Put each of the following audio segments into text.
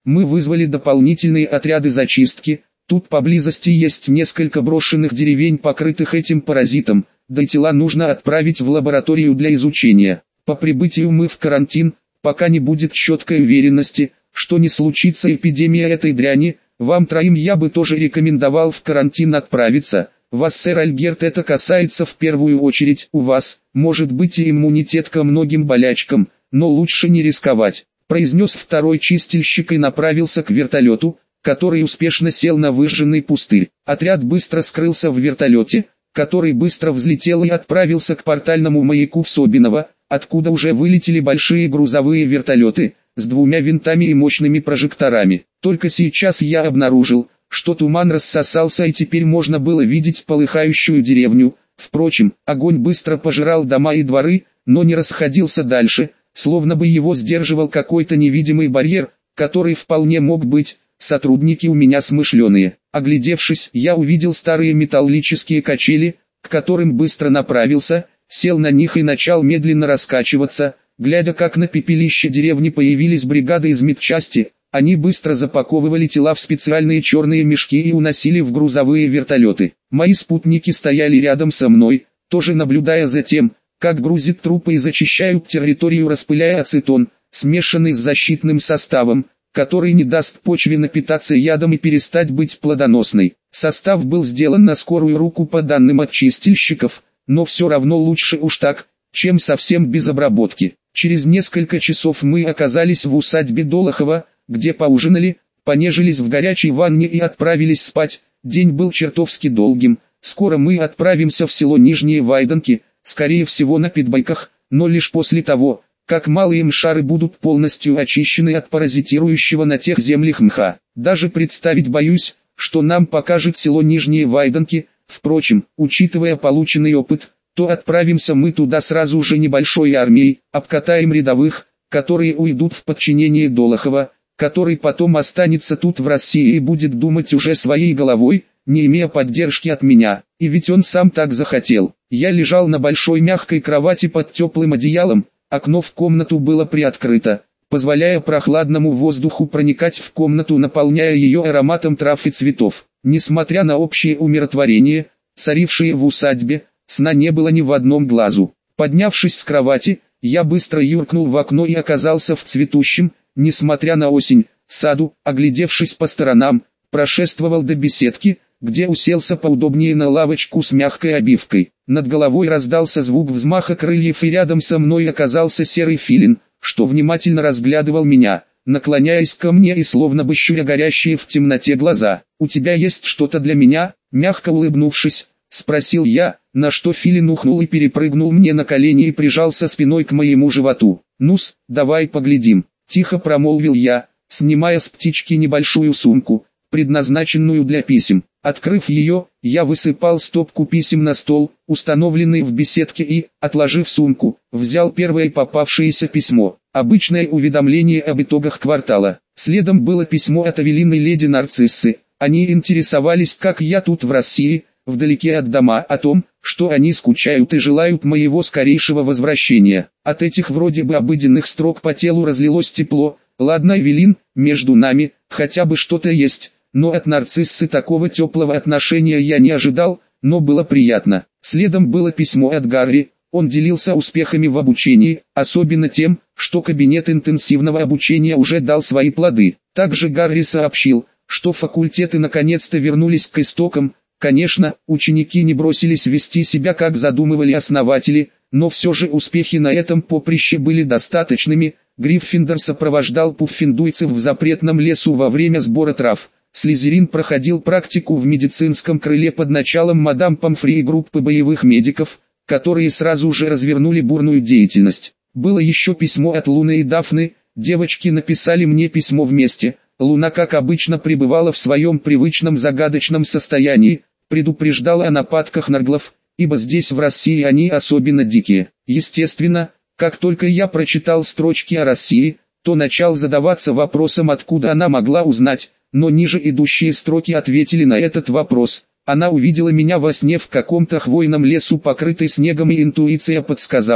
Мы вызвали дополнительные отряды зачистки. Тут поблизости есть несколько брошенных деревень, покрытых этим паразитом, да и тела нужно отправить в лабораторию для изучения. По прибытию мы в карантин, пока не будет четкой уверенности, что не случится эпидемия этой дряни. Вам троим я бы тоже рекомендовал в карантин отправиться. Вас, сэр Альгерт, это касается в первую очередь. У вас, может быть, и иммунитет ко многим болячкам, но лучше не рисковать», произнес второй чистильщик и направился к вертолету, который успешно сел на выжженный пустырь. Отряд быстро скрылся в вертолете, который быстро взлетел и отправился к портальному маяку в Собиново, откуда уже вылетели большие грузовые вертолеты, с 2 винтами и мощными прожекторами. Только сейчас я обнаружил, что туман рассосался и теперь можно было видеть полыхающую деревню. Впрочем, огонь быстро пожирал дома и дворы, но не расходился дальше, словно бы его сдерживал какой-то невидимый барьер, который вполне мог быть. Сотрудники у меня смышленые. Оглядевшись, я увидел старые металлические качели, к которым быстро направился, сел на них и начал медленно раскачиваться, глядя как на пепелище деревни появились бригады из медчасти. Они быстро запаковывали тела в специальные черные мешки и уносили в грузовые вертолеты. Мои спутники стояли рядом со мной, тоже наблюдая за тем, как грузят трупы и зачищают территорию, распыляя ацетон, смешанный с защитным составом, который не даст почве напитаться ядом и перестать быть плодоносной. Состав был сделан на скорую руку по данным от чистильщиков, но все равно лучше уж так, чем совсем без обработки. Через несколько часов мы оказались в усадьбе Долохова, где поужинали, понежились в горячей ванне и отправились спать. День был чертовски долгим. Скоро мы отправимся в село Нижние Вайденки, скорее всего на питбайках, но лишь после того, как малые мшары будут полностью очищены от паразитирующего на тех землях мха. Даже представить боюсь, что нам покажет село Нижние Вайденки. Впрочем, учитывая полученный опыт, то отправимся мы туда сразу же небольшой армией, обкатаем рядовых, которые уйдут в подчинение Долохова, который потом останется тут в России и будет думать уже своей головой, не имея поддержки от меня. И ведь он сам так захотел. Я лежал на большой мягкой кровати под теплым одеялом. Окно в комнату было приоткрыто, позволяя прохладному воздуху проникать в комнату, наполняя ее ароматом трав и цветов. Несмотря на общее умиротворение, царившее в усадьбе, сна не было ни в одном глазу. Поднявшись с кровати, я быстро юркнул в окно и оказался в цветущем, несмотря на осень, саду. Оглядевшись по сторонам, прошествовал до беседки, где уселся поудобнее на лавочку с мягкой обивкой. Над головой раздался звук взмаха крыльев и рядом со мной оказался серый филин, что внимательно разглядывал меня, наклоняясь ко мне и словно бы щуря горящие в темноте глаза. «У тебя есть что-то для меня?» Мягко улыбнувшись, спросил я, на что филин ухнул и перепрыгнул мне на колени и прижался спиной к моему животу. «Ну-с, давай поглядим», — тихо промолвил я, снимая с птички небольшую сумку, предназначенную для писем. Открыв ее, я высыпал стопку писем на стол, установленный в беседке, и, отложив сумку, взял первое попавшееся письмо. Обычное уведомление об итогах квартала. Следом было письмо от Авелины леди Нарциссы. Они интересовались, как я тут в России, вдалеке от дома, о том, что они скучают и желают моего скорейшего возвращения. От этих вроде бы обыденных строк по телу разлилось тепло. Ладно, Эвелин, между нами, хотя бы что-то есть. Но от Нарциссы такого теплого отношения я не ожидал, но было приятно. Следом было письмо от Гарри. Он делился успехами в обучении, особенно тем, что кабинет интенсивного обучения уже дал свои плоды. Также Гарри сообщил, что факультеты наконец-то вернулись к истокам. Конечно, ученики не бросились вести себя как задумывали основатели, но все же успехи на этом поприще были достаточными. Гриффиндор сопровождал пуффиндуйцев в запретном лесу во время сбора трав. Слизерин проходил практику в медицинском крыле под началом мадам Помфри и группы боевых медиков, которые сразу же развернули бурную деятельность. Было еще письмо от Луны и Дафны. Девочки написали мне письмо вместе. Луна, как обычно, пребывала в своем привычном загадочном состоянии, предупреждала о нападках нарглов, ибо здесь в России они особенно дикие. Естественно, как только я прочитал строчки о России, то начал задаваться вопросом, откуда она могла узнать, но ниже идущие строки ответили на этот вопрос. Она увидела меня во сне в каком-то хвойном лесу, покрытый снегом, и интуиция подсказала,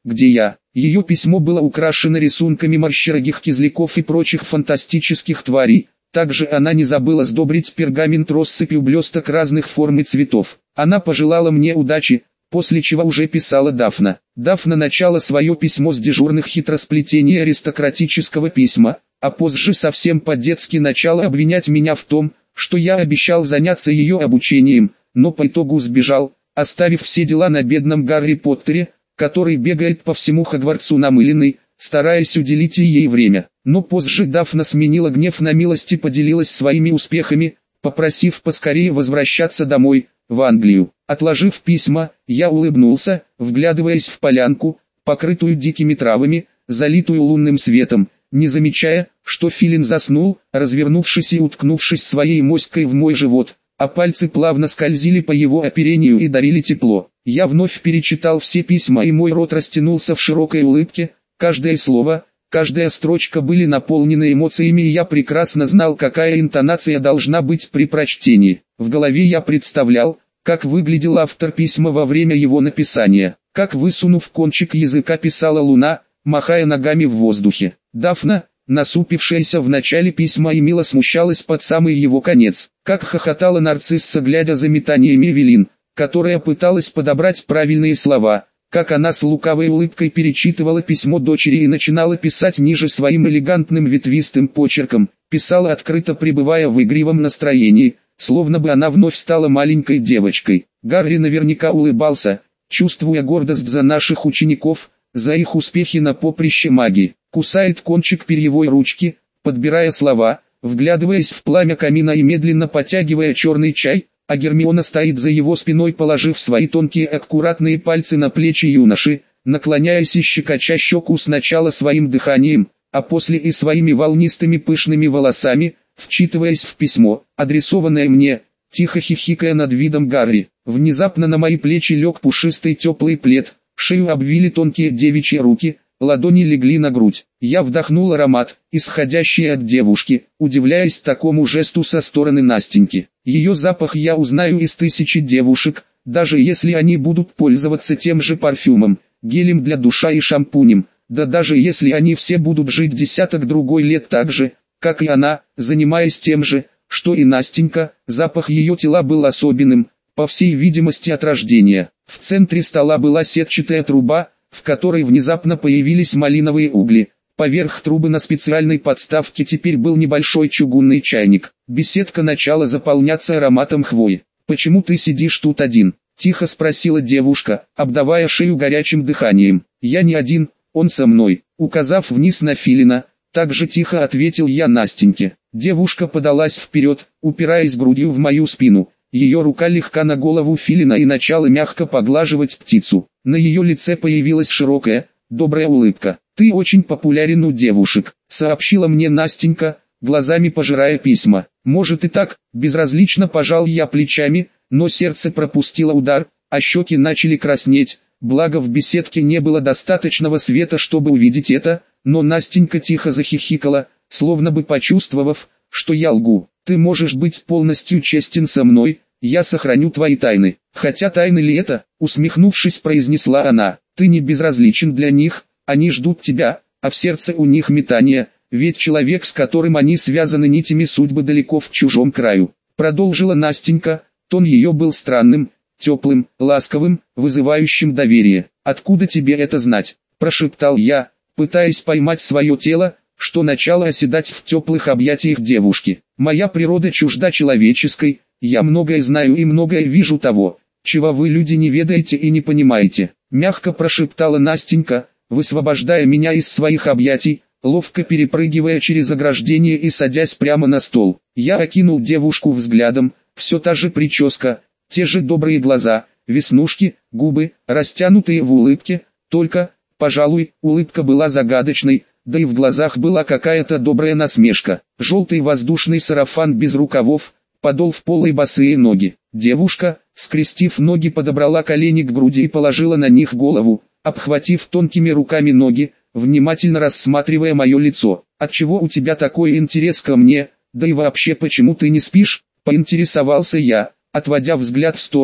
где я. Ее письмо было украшено рисунками морщерогих кизляков и прочих фантастических тварей. Также она не забыла сдобрить пергамент россыпью блесток разных форм и цветов. Она пожелала мне удачи, после чего уже писала Дафна. Дафна начала свое письмо с дежурных хитросплетений аристократического письма, а позже совсем по-детски начала обвинять меня в том, что я обещал заняться ее обучением, но по итогу сбежал, оставив все дела на бедном Гарри Поттере, который бегает по всему Хогвартсу намыленный, стараясь уделить ей время. Но позже Дафна сменила гнев на милость и поделилась своими успехами, попросив поскорее возвращаться домой, в Англию. Отложив письма, я улыбнулся, вглядываясь в полянку, покрытую дикими травами, залитую лунным светом, не замечая, что Филин заснул, развернувшись и уткнувшись своей моськой в мой живот, а пальцы плавно скользили по его оперению и дарили тепло. Я вновь перечитал все письма и мой рот растянулся в широкой улыбке, каждое слово, каждая строчка были наполнены эмоциями и я прекрасно знал, какая интонация должна быть при прочтении. В голове я представлял, как выглядел автор письма во время его написания, как высунув кончик языка писала луна, махая ногами в воздухе. Дафна, насупившаяся в начале письма и мило смущалась под самый его конец, как хохотала нарцисса, глядя за метаниями Эвелин, которая пыталась подобрать правильные слова, как она с лукавой улыбкой перечитывала письмо дочери и начинала писать ниже своим элегантным ветвистым почерком, писала открыто, пребывая в игривом настроении, словно бы она вновь стала маленькой девочкой. Гарри наверняка улыбался, чувствуя гордость за наших учеников, за их успехи на поприще магии. Кусает кончик перьевой ручки, подбирая слова, вглядываясь в пламя камина и медленно потягивая черный чай, а Гермиона стоит за его спиной, положив свои тонкие аккуратные пальцы на плечи юноши, наклоняясь и щекоча щеку сначала своим дыханием, а после и своими волнистыми пышными волосами, вчитываясь в письмо, адресованное мне, тихо хихикая над видом Гарри. Внезапно на мои плечи лег пушистый теплый плед, шею обвили тонкие девичьи руки, ладони легли на грудь. Я вдохнул аромат, исходящий от девушки, удивляясь такому жесту со стороны Настеньки. Ее запах я узнаю из тысячи девушек, даже если они будут пользоваться тем же парфюмом, гелем для душа и шампунем, да даже если они все будут жить десяток другой лет так же, как и она, занимаясь тем же, что и Настенька. Запах ее тела был особенным, по всей видимости от рождения. В центре стола была сетчатая труба, в которой внезапно появились малиновые угли. Поверх трубы на специальной подставке теперь был небольшой чугунный чайник. Беседка начала заполняться ароматом хвои. «Почему ты сидишь тут один?» – тихо спросила девушка, обдавая шею горячим дыханием. «Я не один, он со мной», – указав вниз на Филина, так же тихо ответил я Настеньке. Девушка подалась вперед, упираясь грудью в мою спину. Ее рука легка на голову Филина и начала мягко поглаживать птицу. На ее лице появилась широкая, добрая улыбка. «Ты очень популярен у девушек», — сообщила мне Настенька, глазами пожирая письма. «Может и так», — безразлично пожал я плечами, но сердце пропустило удар, а щеки начали краснеть. Благо в беседке не было достаточного света, чтобы увидеть это, но Настенька тихо захихикала, словно бы почувствовав, что я лгу. «Ты можешь быть полностью честен со мной, я сохраню твои тайны». «Хотя тайны ли это?» — усмехнувшись, произнесла она. «Ты не безразличен для них, они ждут тебя, а в сердце у них метание, ведь человек, с которым они связаны нитями судьбы, далеко в чужом краю». Продолжила Настенька, тон ее был странным, теплым, ласковым, вызывающим доверие. «Откуда тебе это знать?» – прошептал я, пытаясь поймать свое тело, что начало оседать в теплых объятиях девушки. «Моя природа чужда человеческой, я многое знаю и многое вижу того, чего вы, люди, не ведаете и не понимаете», – мягко прошептала Настенька, высвобождая меня из своих объятий, ловко перепрыгивая через ограждение и садясь прямо на стол. Я окинул девушку взглядом, все та же прическа, те же добрые глаза, веснушки, губы, растянутые в улыбке, только, пожалуй, улыбка была загадочной, да и в глазах была какая-то добрая насмешка. Желтый воздушный сарафан без рукавов, подол в полые босые ноги. Девушка, скрестив ноги, подобрала колени к груди и положила на них голову, обхватив тонкими руками ноги, внимательно рассматривая мое лицо. «Отчего у тебя такой интерес ко мне, да и вообще почему ты не спишь?» – поинтересовался я, отводя взгляд в сторону,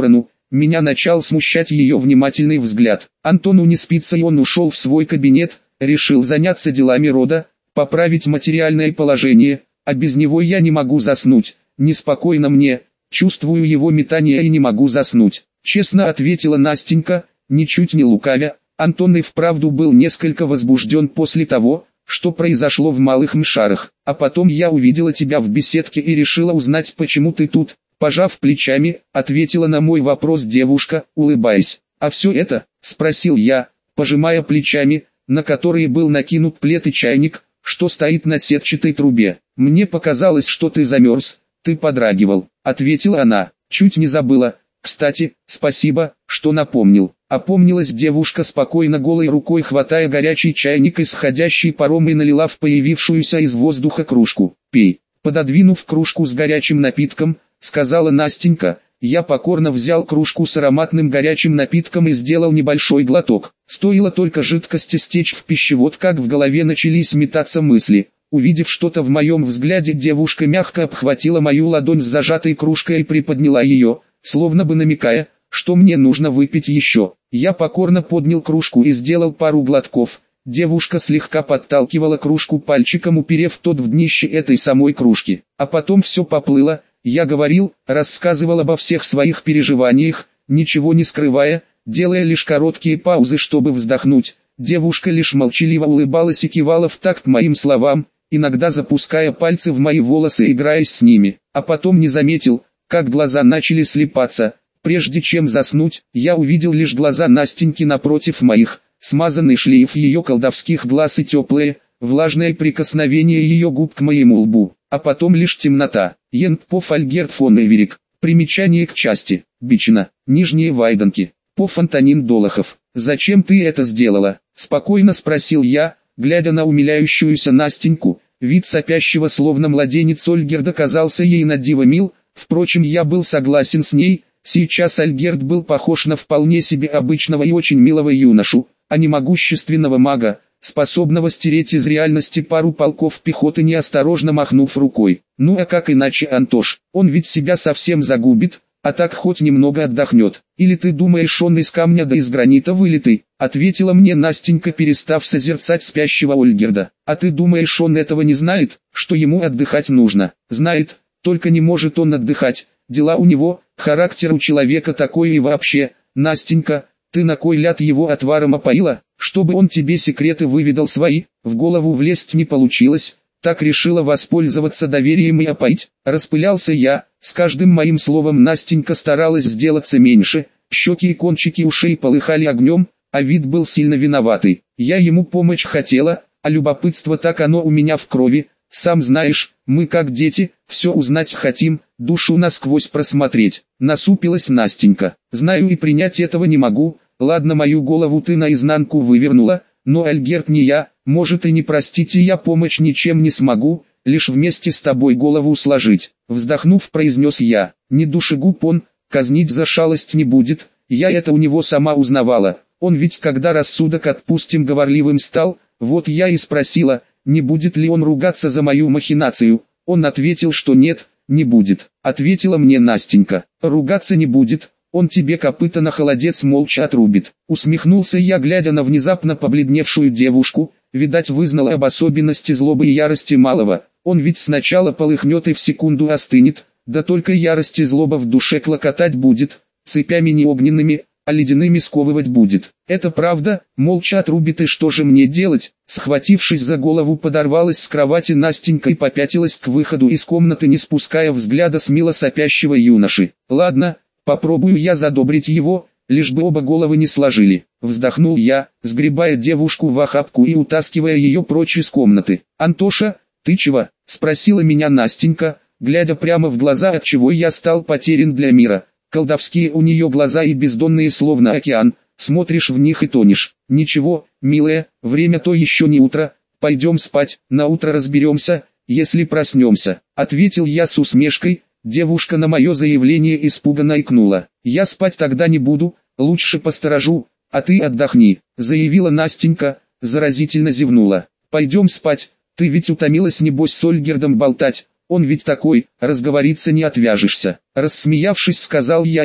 Меня начал смущать ее внимательный взгляд. Антону не спится, и он ушел в свой кабинет, решил заняться делами рода, поправить материальное положение, а без него я не могу заснуть. Неспокойно мне, чувствую его метание и не могу заснуть. Честно ответила Настенька, ничуть не лукавя. Антон и вправду был несколько возбужден после того, что произошло в Малых Мшарах. А потом я увидела тебя в беседке и решила узнать, почему ты тут. Пожав плечами, ответила на мой вопрос девушка, улыбаясь. «А все это?» – спросил я, пожимая плечами, на которые был накинут плед и чайник, что стоит на сетчатой трубе. «Мне показалось, что ты замерз, ты подрагивал», – ответила она. «Чуть не забыла. Кстати, спасибо, что напомнил». Опомнилась девушка, спокойно голой рукой хватая горячий чайник, исходящий паром, и налила в появившуюся из воздуха кружку. «Пей». Пододвинув кружку с горячим напитком, сказала Настенька. Я покорно взял кружку с ароматным горячим напитком и сделал небольшой глоток. Стоило только жидкости стечь в пищевод, как в голове начались метаться мысли. Увидев что-то в моем взгляде, девушка мягко обхватила мою ладонь с зажатой кружкой и приподняла ее, словно бы намекая, что мне нужно выпить еще. Я покорно поднял кружку и сделал пару глотков. Девушка слегка подталкивала кружку пальчиком, уперев тот в днище этой самой кружки. А потом все поплыло. Я говорил, рассказывал обо всех своих переживаниях, ничего не скрывая, делая лишь короткие паузы, чтобы вздохнуть. Девушка лишь молчаливо улыбалась и кивала в такт моим словам, иногда запуская пальцы в мои волосы, играясь с ними. А потом не заметил, как глаза начали слипаться. Прежде чем заснуть, я увидел лишь глаза Настеньки напротив моих, смазанный шлейф ее колдовских глаз и теплое, влажное прикосновение ее губ к моему лбу. А потом лишь темнота. Йент Поф Альгерт фон Эверик. Примечание к части. Бичина. Нижние Вайденки. Поф Антонин Долохов. «Зачем ты это сделала?» – спокойно спросил я, глядя на умиляющуюся Настеньку. Вид сопящего словно младенец Ольгерда казался ей на диво мил. Впрочем, я был согласен с ней. Сейчас Альгерд был похож на вполне себе обычного и очень милого юношу, а не могущественного мага, способного стереть из реальности пару полков пехоты, неосторожно махнув рукой. Ну а как иначе, Антош? Он ведь себя совсем загубит, а так хоть немного отдохнет. Или ты думаешь, он из камня да из гранита вылитый? Ответила мне Настенька, перестав созерцать спящего Ольгерда. А ты думаешь, он этого не знает, что ему отдыхать нужно? Знает, только не может он отдыхать. Дела у него, характер у человека такой и вообще. Настенька, ты на кой ляд его отваром опоила, чтобы он тебе секреты выведал свои? В голову влезть не получилось, так решила воспользоваться доверием и опоить. Распылялся я, с каждым моим словом Настенька старалась сделаться меньше, щеки и кончики ушей полыхали огнем, а вид был сильно виноватый. Я ему помочь хотела, а любопытство так оно у меня в крови. Сам знаешь, мы как дети, все узнать хотим, душу насквозь просмотреть. Насупилась Настенька. Знаю и принять этого не могу. Ладно, мою голову ты наизнанку вывернула, но Альгерт не я, может и не простите, я помочь ничем не смогу, лишь вместе с тобой голову сложить. Вздохнув, произнес я. Не душегуб он, казнить за шалость не будет, я это у него сама узнавала. Он ведь когда рассудок отпустим говорливым стал, вот я и спросила, не будет ли он ругаться за мою махинацию. Он ответил, что нет, не будет. Ответила мне Настенька. Ругаться не будет, он тебе копыта на холодец молча отрубит. Усмехнулся я, глядя на внезапно побледневшую девушку. Видать, вызнала об особенности злобы и ярости малого. Он ведь сначала полыхнет и в секунду остынет, да только ярость и злоба в душе клокотать будет, цепями не огненными, а ледяными сковывать будет. Это правда, молча отрубит, и что же мне делать? Схватившись за голову, подорвалась с кровати Настенька и попятилась к выходу из комнаты, не спуская взгляда с мило сопящего юноши. Ладно, попробую я задобрить его, лишь бы оба головы не сложили. Вздохнул я, сгребая девушку в охапку и утаскивая ее прочь из комнаты. «Антоша, ты чего?» – спросила меня Настенька, глядя прямо в глаза, отчего я стал потерян для мира. Колдовские у нее глаза и бездонные, словно океан, смотришь в них и тонешь. «Ничего, милая, время то еще не утро, пойдем спать, на утро разберемся, если проснемся», — ответил я с усмешкой. Девушка на мое заявление испуганно икнула. «Я спать тогда не буду, лучше посторожу, а ты отдохни», — заявила Настенька, заразительно зевнула. «Пойдем спать, ты ведь утомилась небось с Ольгердом болтать. Он ведь такой, разговориться не отвяжешься». Рассмеявшись, сказал я и,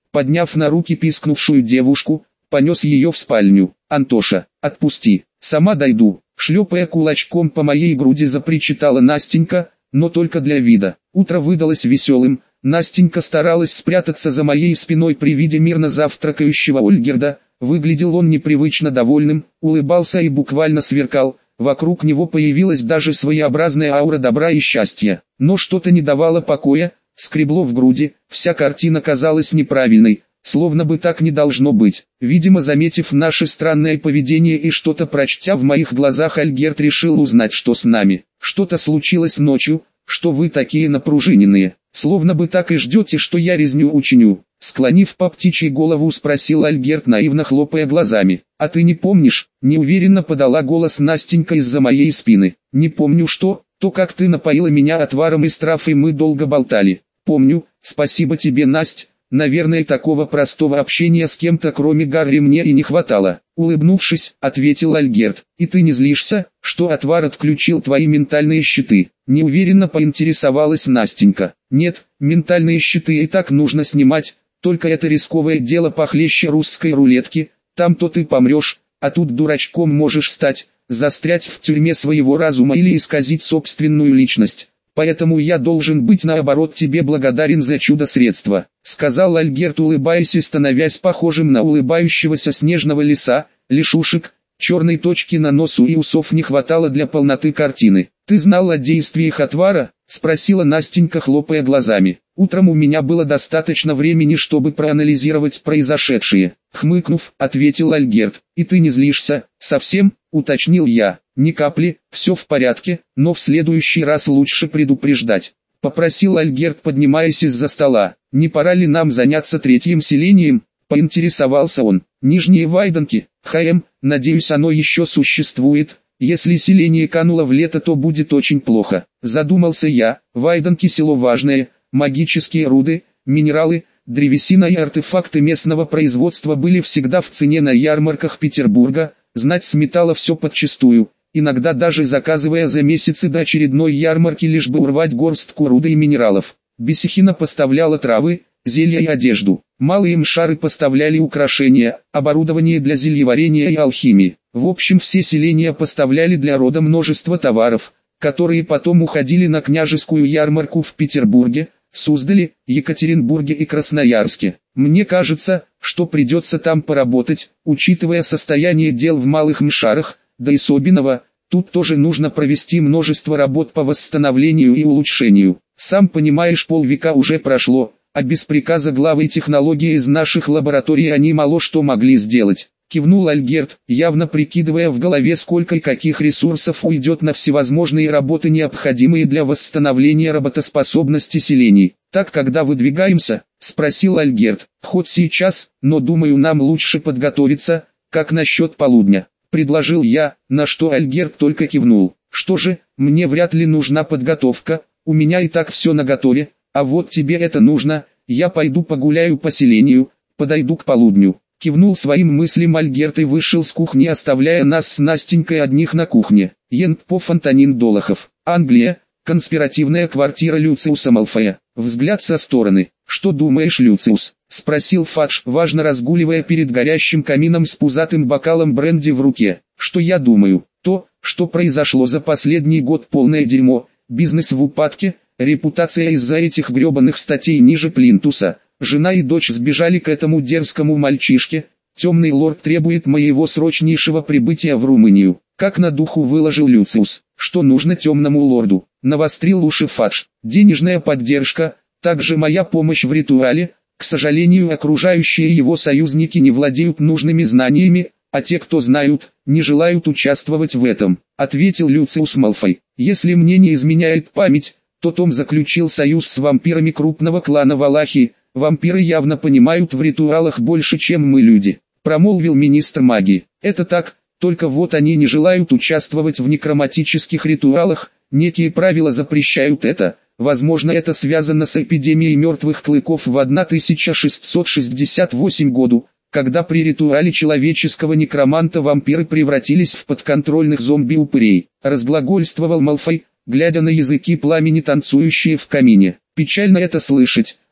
Подняв на руки пискнувшую девушку, понес ее в спальню. «Антоша, отпусти, сама дойду», шлепая кулачком по моей груди запричитала Настенька, но только для вида. Утро выдалось веселым, Настенька старалась спрятаться за моей спиной при виде мирно завтракающего Ольгерда, выглядел он непривычно довольным, улыбался и буквально сверкал, вокруг него появилась даже своеобразная аура добра и счастья. Но что-то не давало покоя, скребло в груди, вся картина казалась неправильной, словно бы так не должно быть. Видимо, заметив наше странное поведение и что-то прочтя в моих глазах, Альгерт решил узнать, что с нами. «Что-то случилось ночью, что вы такие напружиненные, словно бы так и ждете, что я резню учиню?» Склонив по птичьей голову, спросил Альгерт, наивно хлопая глазами. «А ты не помнишь?» — неуверенно подала голос Настенька из-за моей спины. «Не помню что, то как ты напоила меня отваром из трав и мы долго болтали». «Помню, спасибо тебе, Насть. Наверное, такого простого общения с кем-то кроме Гарри мне и не хватало», — улыбнувшись, ответил Альгерт. «И ты не злишься, что отвар отключил твои ментальные щиты?» Неуверенно поинтересовалась Настенька. «Нет, ментальные щиты и так нужно снимать, только это рисковое дело похлеще русской рулетки, там то ты помрешь, а тут дурачком можешь стать, застрять в тюрьме своего разума или исказить собственную личность. Поэтому я должен быть наоборот тебе благодарен за чудо-средство», — сказал Альгерт, улыбаясь и становясь похожим на улыбающегося снежного лиса. Лишушек, черной точки на носу и усов не хватало для полноты картины. «Ты знал о действиях отвара?» — спросила Настенька, хлопая глазами. «Утром у меня было достаточно времени, чтобы проанализировать произошедшее», — хмыкнув, ответил Альгерт. «И ты не злишься, совсем?» — уточнил я. «Ни капли, все в порядке, но в следующий раз лучше предупреждать», — попросил Альгерт, поднимаясь из-за стола. «Не пора ли нам заняться третьим селением?» — поинтересовался он. «Нижние Вайденки, надеюсь, оно еще существует. Если селение кануло в лето, то будет очень плохо», — задумался я. Вайденки — село важное, магические руды, минералы, древесина и артефакты местного производства были всегда в цене на ярмарках Петербурга, знать с металла все подчистую, иногда даже заказывая за месяцы до очередной ярмарки, лишь бы урвать горстку руды и минералов. Бесихина поставляла травы, зелья и одежду. Малые мшары поставляли украшения, оборудование для зельеварения и алхимии. В общем, все селения поставляли для рода множество товаров, которые потом уходили на княжескую ярмарку в Петербурге, Суздале, Екатеринбурге и Красноярске. Мне кажется, что придется там поработать, учитывая состояние дел в малых мшарах, да и Собинова, тут тоже нужно провести множество работ по восстановлению и улучшению. Сам понимаешь, полвека уже прошло, а без приказа главы технологии из наших лабораторий они мало что могли сделать. Кивнул Альгерт, явно прикидывая в голове, сколько и каких ресурсов уйдет на всевозможные работы, необходимые для восстановления работоспособности селений. «Так когда выдвигаемся?» — спросил Альгерт. «Хоть сейчас, но думаю, нам лучше подготовиться, как насчет полудня», — предложил я, на что Альгерт только кивнул. «Что же, мне вряд ли нужна подготовка, у меня и так все наготове, а вот тебе это нужно, я пойду погуляю по селению, подойду к полудню». Кивнул своим мыслям Альгерт и вышел с кухни, оставляя нас с Настенькой одних на кухне. Ентпоф Антонин Долохов, Англия, конспиративная квартира Люциуса Малфоя. Взгляд со стороны. «Что думаешь, Люциус?» — спросил Фадж, важно разгуливая перед горящим камином с пузатым бокалом бренди в руке. «Что я думаю? То, что произошло за последний год, полное дерьмо, бизнес в упадке, репутация из-за этих гребаных статей ниже плинтуса. Жена и дочь сбежали к этому дерзкому мальчишке, темный лорд требует моего срочнейшего прибытия в Румынию». Как на духу выложил Люциус. «Что нужно темному лорду?» — навострил уши Фадж. «Денежная поддержка, также моя помощь в ритуале. К сожалению, окружающие его союзники не владеют нужными знаниями, а те, кто знают, не желают участвовать в этом», — ответил Люциус Малфой. «Если мне не изменяет память, то Том заключил союз с вампирами крупного клана Валахии. Вампиры явно понимают в ритуалах больше, чем мы, люди», — промолвил министр магии. «Это так, только вот они не желают участвовать в некроматических ритуалах, некие правила запрещают это. Возможно, это связано с эпидемией мертвых клыков в 1668 году, когда при ритуале человеческого некроманта вампиры превратились в подконтрольных зомби-упырей», — разглагольствовал Малфой, глядя на языки пламени, танцующие в камине. «Печально это слышать»,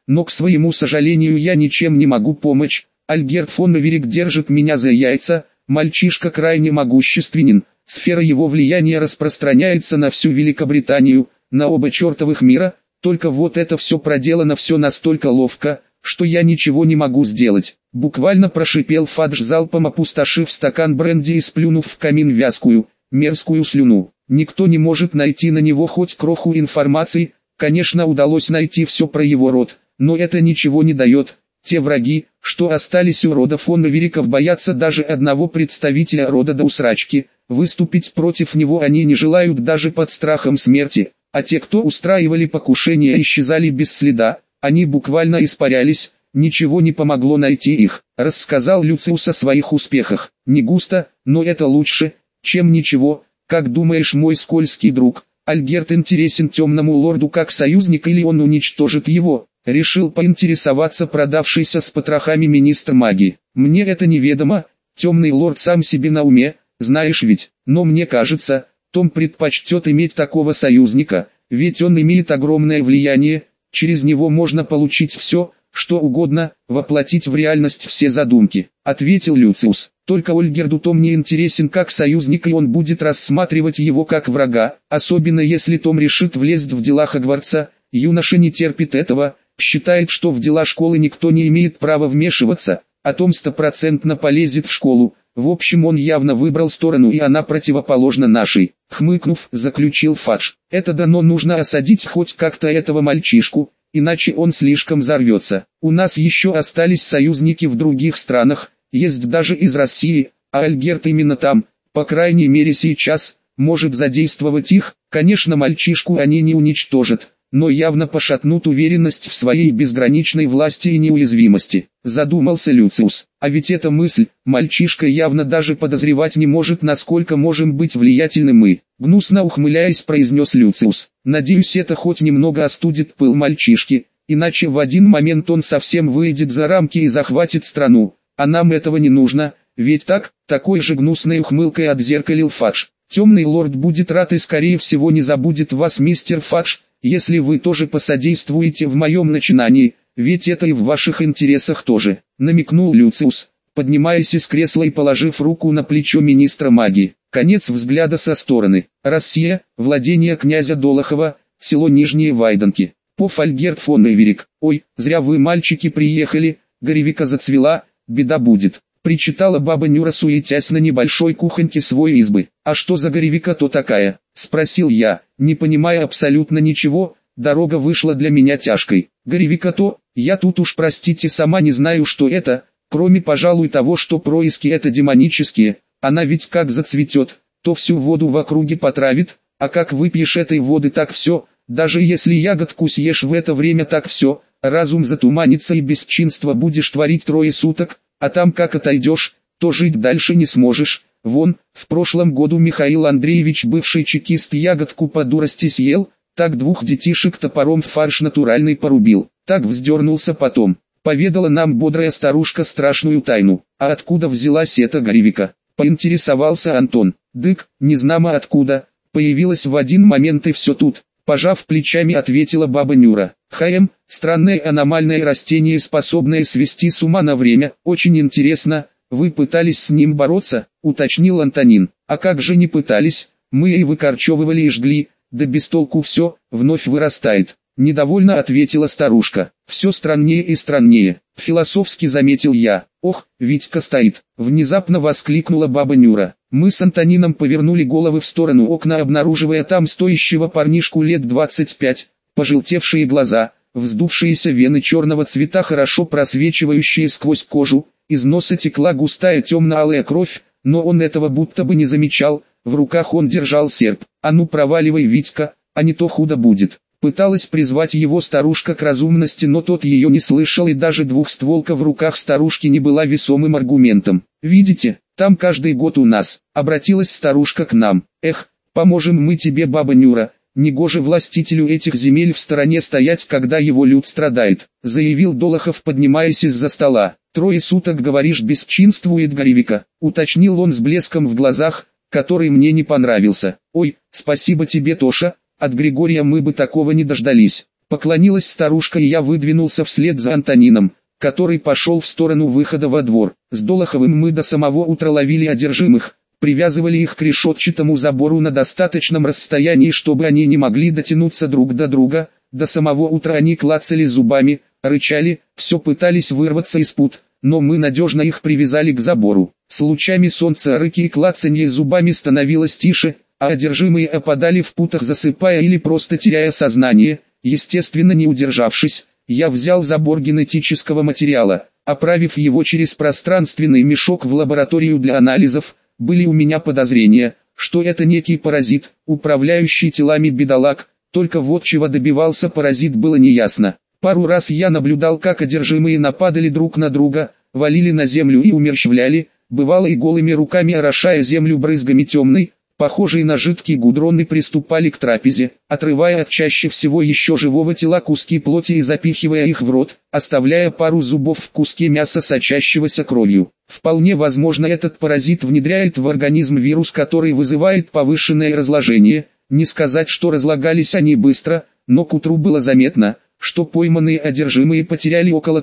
но к своему сожалению я ничем не могу помочь. Альгерт фон Эверик держит меня за яйца, мальчишка крайне могущественен, сфера его влияния распространяется на всю Великобританию, на оба чертовых мира, только вот это все проделано все настолько ловко, что я ничего не могу сделать. Буквально прошипел Фадж, залпом опустошив стакан бренди и сплюнув в камин вязкую, мерзкую слюну. Никто не может найти на него хоть кроху информации. Конечно, удалось найти все про его род, но это ничего не дает. Те враги, что остались у рода фон Эвериков, боятся даже одного представителя рода до усрачки. Выступить против него они не желают даже под страхом смерти, а те, кто устраивали покушения, исчезали без следа, они буквально испарялись, ничего не помогло найти их. Рассказал Люциус о своих успехах, не густо, но это лучше, чем ничего. Как думаешь, мой скользкий друг, Альгерт интересен темному лорду как союзник или он уничтожит его? Решил поинтересоваться продавшийся с потрохами министр магии. Мне это неведомо, темный лорд сам себе на уме, знаешь ведь, но мне кажется, Том предпочтет иметь такого союзника, ведь он имеет огромное влияние, через него можно получить все, что угодно, воплотить в реальность все задумки, ответил Люциус. Только Ольгерду Том не интересен как союзник, и он будет рассматривать его как врага, особенно если Том решит влезть в дела Хогвартса. Юноша не терпит этого, считает, что в дела школы никто не имеет права вмешиваться, а Том стопроцентно полезет в школу. В общем, он явно выбрал сторону, и она противоположна нашей. Хмыкнув, заключил Фадж. Это дано, нужно осадить хоть как-то этого мальчишку, иначе он слишком взорвется. У нас еще остались союзники в других странах, есть даже из России, а Альгерт именно там, по крайней мере сейчас, может задействовать их. Конечно, мальчишку они не уничтожат, но явно пошатнут уверенность в своей безграничной власти и неуязвимости. Задумался Люциус. А ведь эта мысль, мальчишка явно даже подозревать не может, насколько можем быть влиятельны мы. Гнусно ухмыляясь, произнес Люциус. Надеюсь, это хоть немного остудит пыл мальчишки, иначе в один момент он совсем выйдет за рамки и захватит страну. А нам этого не нужно, ведь так? Такой же гнусной ухмылкой отзеркалил Фадж. Темный лорд будет рад и скорее всего не забудет вас, мистер Фадж, если вы тоже посодействуете в моем начинании, ведь это и в ваших интересах тоже, намекнул Люциус, поднимаясь из кресла и положив руку на плечо министра магии. Конец взгляда со стороны. Россия, владение князя Долохова, село Нижние Вайденки. Поф Альгерт фон Эверик. Ой, зря вы, мальчики, приехали, горевика зацвела, беда будет. Причитала баба Нюра, суетясь на небольшой кухоньке своей избы. «А что за горевика-то такая?» – спросил я, не понимая абсолютно ничего, дорога вышла для меня тяжкой. «Горевика-то, я тут уж, простите, сама не знаю, что это, кроме, пожалуй, того, что происки это демонические, она ведь как зацветет, то всю воду в округе потравит, а как выпьешь этой воды, так все, даже если ягодку съешь в это время, так все, разум затуманится и бесчинство будешь творить 3 суток, а там как отойдешь, то жить дальше не сможешь. Вон, в прошлом году Михаил Андреевич, бывший чекист, ягодку по дурости съел, так 2 детишек топором в фарш натуральный порубил, так вздернулся потом. Поведала нам бодрая старушка страшную тайну. А откуда взялась эта горевика? Поинтересовался Антон. Дык, незнамо откуда, появилась в один момент и все тут. Пожав плечами, ответила баба Нюра. Странное аномальное растение, способное свести с ума на время. Очень интересно, вы пытались с ним бороться, уточнил Антонин. А как же не пытались, мы и выкорчевывали и жгли, да без толку все, вновь вырастает. Недовольно ответила старушка. Все страннее и страннее, философски заметил я. Ох, Витька стоит, внезапно воскликнула баба Нюра. Мы с Антонином повернули головы в сторону окна, обнаруживая там стоящего парнишку лет 25, пожелтевшие глаза, вздувшиеся вены черного цвета, хорошо просвечивающие сквозь кожу, из носа текла густая темно-алая кровь, но он этого будто бы не замечал, в руках он держал серп. А ну проваливай, Витька, а не то худо будет. Пыталась призвать его старушка к разумности, но тот ее не слышал, и даже двухстволка в руках старушки не была весомым аргументом. «Видите, там каждый год у нас», — обратилась старушка к нам. «Эх, поможем мы тебе, баба Нюра, негоже властителю этих земель в стороне стоять, когда его люд страдает», — заявил Долохов, поднимаясь из-за стола. 3 суток, говоришь, бесчинствует горевика, — уточнил он с блеском в глазах, который мне не понравился. «Ой, спасибо тебе, Тоша. От Григория мы бы такого не дождались», Поклонилась старушка, и я выдвинулся вслед за Антонином, который пошел в сторону выхода во двор. С Долоховым мы до самого утра ловили одержимых, привязывали их к решетчатому забору на достаточном расстоянии, чтобы они не могли дотянуться друг до друга. До самого утра они клацали зубами, рычали, все пытались вырваться из пут, но мы надежно их привязали к забору. С лучами солнца рыки и клацанье зубами становилось тише, а одержимые опадали в путах, засыпая или просто теряя сознание. Естественно, не удержавшись, я взял забор генетического материала, оправив его через пространственный мешок в лабораторию для анализов. Были у меня подозрения, что это некий паразит, управляющий телами бедолаг, только вот чего добивался паразит было неясно. Пару раз я наблюдал, как одержимые нападали друг на друга, валили на землю и умерщвляли, бывало и голыми руками орошая землю брызгами темной, похожие на жидкий гудрон, и приступали к трапезе, отрывая от чаще всего еще живого тела куски плоти и запихивая их в рот, оставляя пару зубов в куске мяса, сочащегося кровью. Вполне возможно, этот паразит внедряет в организм вирус, который вызывает повышенное разложение. Не сказать, что разлагались они быстро, но к утру было заметно, что пойманные одержимые потеряли около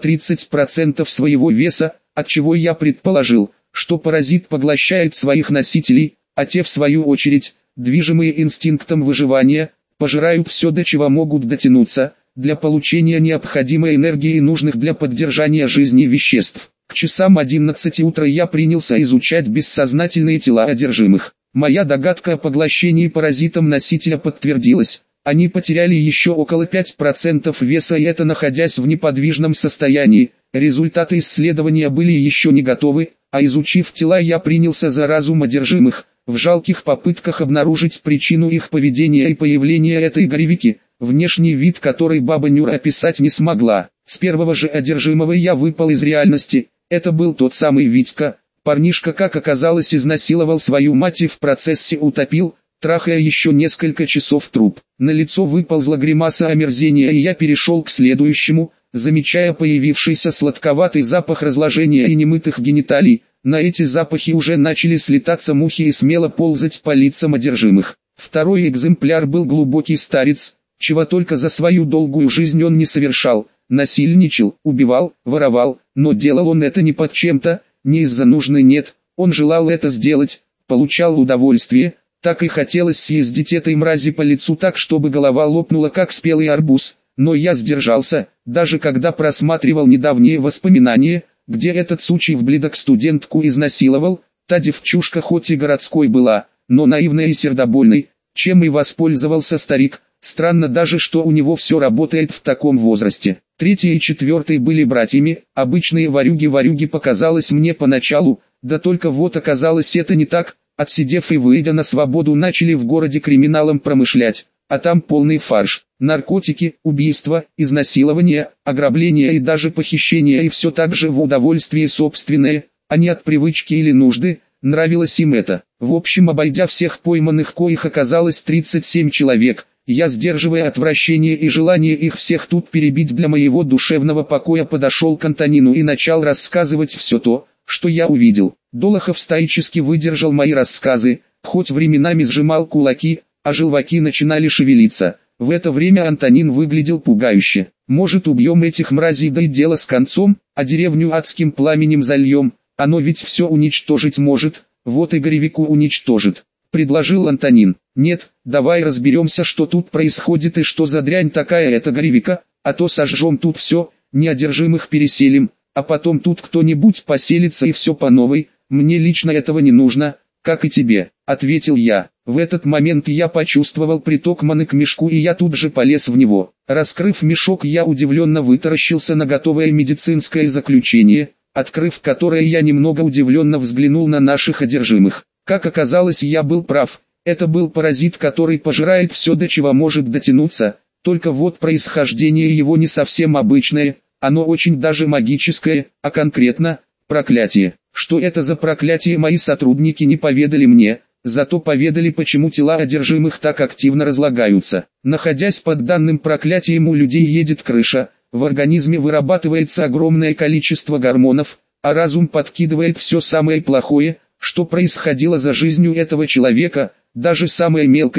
30% своего веса, отчего я предположил, что паразит поглощает своих носителей, а те в свою очередь, движимые инстинктом выживания, пожирают все, до чего могут дотянуться, для получения необходимой энергии и нужных для поддержания жизни веществ. К часам 11 утра я принялся изучать бессознательные тела одержимых. Моя догадка о поглощении паразитом носителя подтвердилась. Они потеряли еще около 5% веса, и это находясь в неподвижном состоянии. Результаты исследования были еще не готовы, а изучив тела, я принялся за разум одержимых, в жалких попытках обнаружить причину их поведения и появления этой горевики, внешний вид которой баба Нюра описать не смогла. С первого же одержимого я выпал из реальности. Это был тот самый Витька. Парнишка, как оказалось, изнасиловал свою мать и в процессе утопил, трахая еще несколько часов труп. На лицо выползла гримаса омерзения, и я перешел к следующему, замечая появившийся сладковатый запах разложения и немытых гениталий. На эти запахи уже начали слетаться мухи и смело ползать по лицам одержимых. Второй экземпляр был глубокий старец, чего только за свою долгую жизнь он не совершал. Насильничал, убивал, воровал, но делал он это не под чем-то, не из-за нужды, нет, он желал это сделать, получал удовольствие. Так и хотелось съездить этой мрази по лицу так, чтобы голова лопнула, как спелый арбуз. Но я сдержался, даже когда просматривал недавние воспоминания, где этот сучий вблидок студентку изнасиловал. Та девчушка хоть и городской была, но наивной и сердобольной, чем и воспользовался старик. Странно даже, что у него все работает в таком возрасте. Третий и четвертый были братьями, обычные ворюги показалось мне поначалу, да только вот оказалось это не так. Отсидев и выйдя на свободу, начали в городе криминалом промышлять, а там полный фарш. Наркотики, убийства, изнасилования, ограбления и даже похищения, и все так же в удовольствие собственное, а не от привычки или нужды. Нравилось им это. В общем, обойдя всех пойманных, коих оказалось 37 человек, я, сдерживая отвращение и желание их всех тут перебить для моего душевного покоя, подошел к Антонину и начал рассказывать все то, что я увидел. Долохов стоически выдержал мои рассказы, хоть временами сжимал кулаки, а желваки начинали шевелиться. В это время Антонин выглядел пугающе. «Может, убьем этих мразей, да и дело с концом, а деревню адским пламенем зальем, оно ведь все уничтожить может, вот и горевику уничтожит», — предложил Антонин. «Нет, давай разберемся, что тут происходит и что за дрянь такая эта горевика, а то сожжем тут все, неодержимых переселим, а потом тут кто-нибудь поселится и все по новой. Мне лично этого не нужно, как и тебе», — ответил я. В этот момент я почувствовал приток маны к мешку, и я тут же полез в него. Раскрыв мешок, я удивленно вытаращился на готовое медицинское заключение, открыв которое, я немного удивленно взглянул на наших одержимых. Как оказалось, я был прав. Это был паразит, который пожирает все, до чего может дотянуться, только вот происхождение его не совсем обычное, оно очень даже магическое, а конкретно – проклятие. Что это за проклятие, мои сотрудники не поведали мне, зато поведали, почему тела одержимых так активно разлагаются. Находясь под данным проклятием, у людей едет крыша, в организме вырабатывается огромное количество гормонов, а разум подкидывает все самое плохое, что происходило за жизнью этого человека, даже самое мелкое,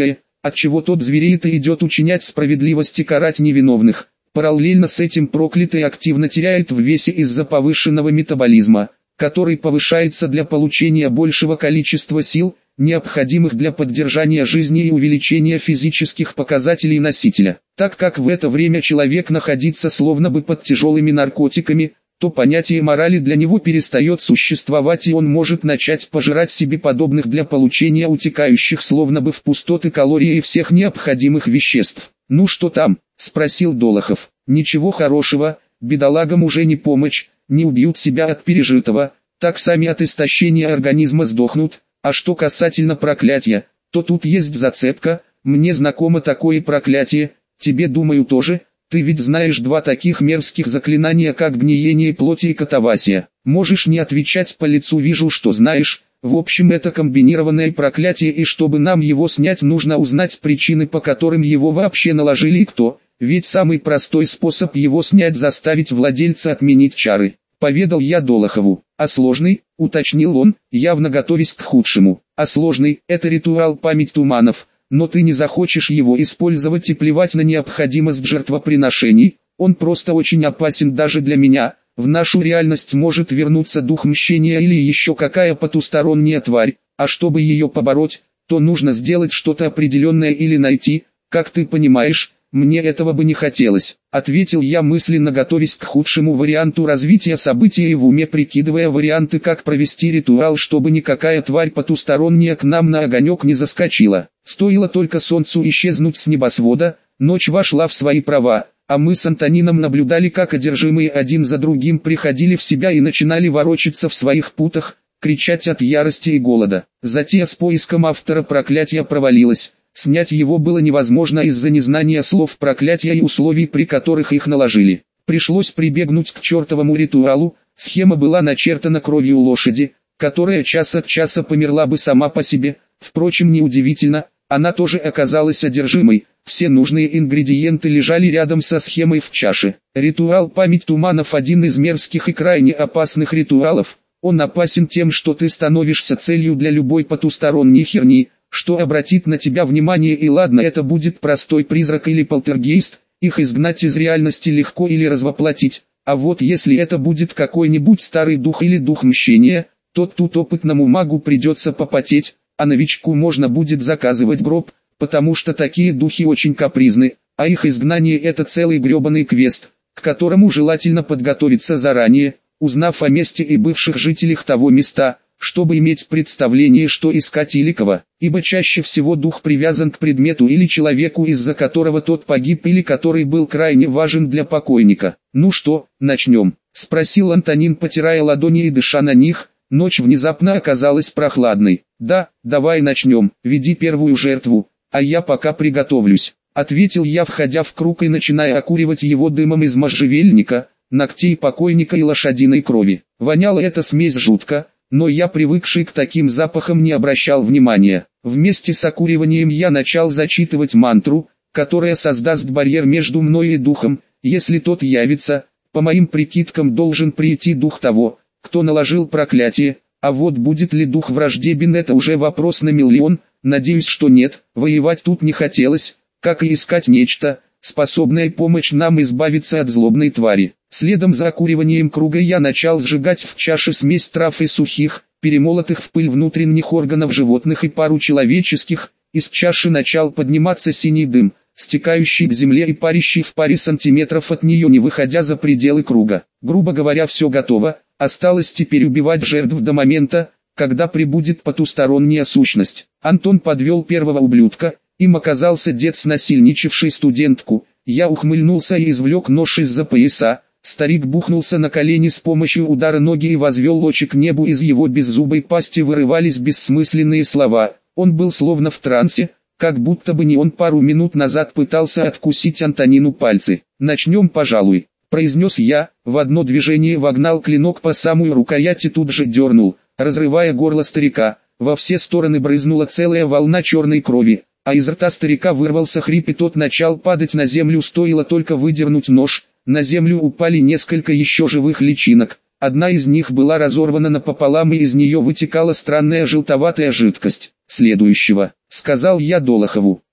отчего тот звереет и идет учинять справедливость и карать невиновных. Параллельно с этим проклятый активно теряет в весе из-за повышенного метаболизма, который повышается для получения большего количества сил, необходимых для поддержания жизни и увеличения физических показателей носителя. Так как в это время человек находится словно бы под тяжелыми наркотиками, то понятие морали для него перестает существовать, и он может начать пожирать себе подобных для получения утекающих словно бы в пустоты калорий и всех необходимых веществ. «Ну что там?» – спросил Долохов. «Ничего хорошего, бедолагам уже не помочь, не убьют себя от пережитого, так сами от истощения организма сдохнут. А что касательно проклятия, то тут есть зацепка, мне знакомо такое проклятие, тебе, думаю, тоже. Ты ведь знаешь два таких мерзких заклинания, как гниение плоти и катавасия. Можешь не отвечать, по лицу вижу, что знаешь. В общем, это комбинированное проклятие, и чтобы нам его снять, нужно узнать причины, по которым его вообще наложили и кто. Ведь самый простой способ его снять — заставить владельца отменить чары. Поведал я Долохову. А сложный, уточнил он, явно готовясь к худшему. А сложный — это ритуал память туманов. Но ты не захочешь его использовать и плевать на необходимость жертвоприношений, он просто очень опасен даже для меня. В нашу реальность может вернуться дух мщения или еще какая потусторонняя тварь, а чтобы ее побороть, то нужно сделать что-то определенное или найти, как ты понимаешь, мне этого бы не хотелось, ответил я, мысленно готовясь к худшему варианту развития событий и в уме прикидывая варианты, как провести ритуал, чтобы никакая тварь потусторонняя к нам на огонек не заскочила. Стоило только солнцу исчезнуть с небосвода, ночь вошла в свои права, а мы с Антонином наблюдали, как одержимые один за другим приходили в себя и начинали ворочаться в своих путах, кричать от ярости и голода. Затея с поиском автора проклятия провалилась. Снять его было невозможно из-за незнания слов проклятия и условий, при которых их наложили. Пришлось прибегнуть к чертовому ритуалу. Схема была начертана кровью лошади, которая час от часа померла бы сама по себе. Впрочем, неудивительно, она тоже оказалась одержимой. Все нужные ингредиенты лежали рядом со схемой в чаше. Ритуал память туманов — один из мерзких и крайне опасных ритуалов. Он опасен тем, что ты становишься целью для любой потусторонней херни, что обратит на тебя внимание, и ладно, это будет простой призрак или полтергейст, их изгнать из реальности легко или развоплотить, а вот если это будет какой-нибудь старый дух или дух мщения, то тут опытному магу придется попотеть, а новичку можно будет заказывать гроб, потому что такие духи очень капризны, а их изгнание — это целый гребаный квест, к которому желательно подготовиться заранее, узнав о месте и бывших жителях того места, чтобы иметь представление, что искать или кого, ибо чаще всего дух привязан к предмету или человеку, из-за которого тот погиб или который был крайне важен для покойника. «Ну что, начнем?» — спросил Антонин, потирая ладони и дыша на них. Ночь внезапно оказалась прохладной. «Да, давай начнем, веди первую жертву, а я пока приготовлюсь», — ответил я, входя в круг и начиная окуривать его дымом из можжевельника, ногтей покойника и лошадиной крови. Воняла эта смесь жутко, но я, привыкший к таким запахам, не обращал внимания. Вместе с окуриванием я начал зачитывать мантру, которая создаст барьер между мной и духом. Если тот явится, по моим прикидкам должен прийти дух того, кто наложил проклятие, а вот будет ли дух враждебен — это уже вопрос на миллион. Надеюсь, что нет, воевать тут не хотелось, как и искать нечто, способное помочь нам избавиться от злобной твари. Следом за окуриванием круга я начал сжигать в чаше смесь трав и сухих, перемолотых в пыль внутренних органов животных и пару человеческих. Из чаши начал подниматься синий дым, стекающий к земле и парящий в паре сантиметров от нее, не выходя за пределы круга. Грубо говоря, все готово, осталось теперь убивать жертв до момента, когда прибудет потусторонняя сущность. Антон подвел первого ублюдка, им оказался дед, снасильничавший студентку. Я ухмыльнулся и извлек нож из-за пояса. Старик бухнулся на колени с помощью удара ноги и возвел очи к небу, из его беззубой пасти вырывались бессмысленные слова. Он был словно в трансе, как будто бы не он пару минут назад пытался откусить Антонину пальцы. «Начнем, пожалуй», — произнес я, в одно движение вогнал клинок по самую рукоять и тут же дернул, разрывая горло старика. Во все стороны брызнула целая волна черной крови, а из рта старика вырвался хрип, и тот начал падать на землю. Стоило только выдернуть нож, на землю упали несколько еще живых личинок. Одна из них была разорвана напополам, и из нее вытекала странная желтоватая жидкость. «Следующего», — сказал я Долохову.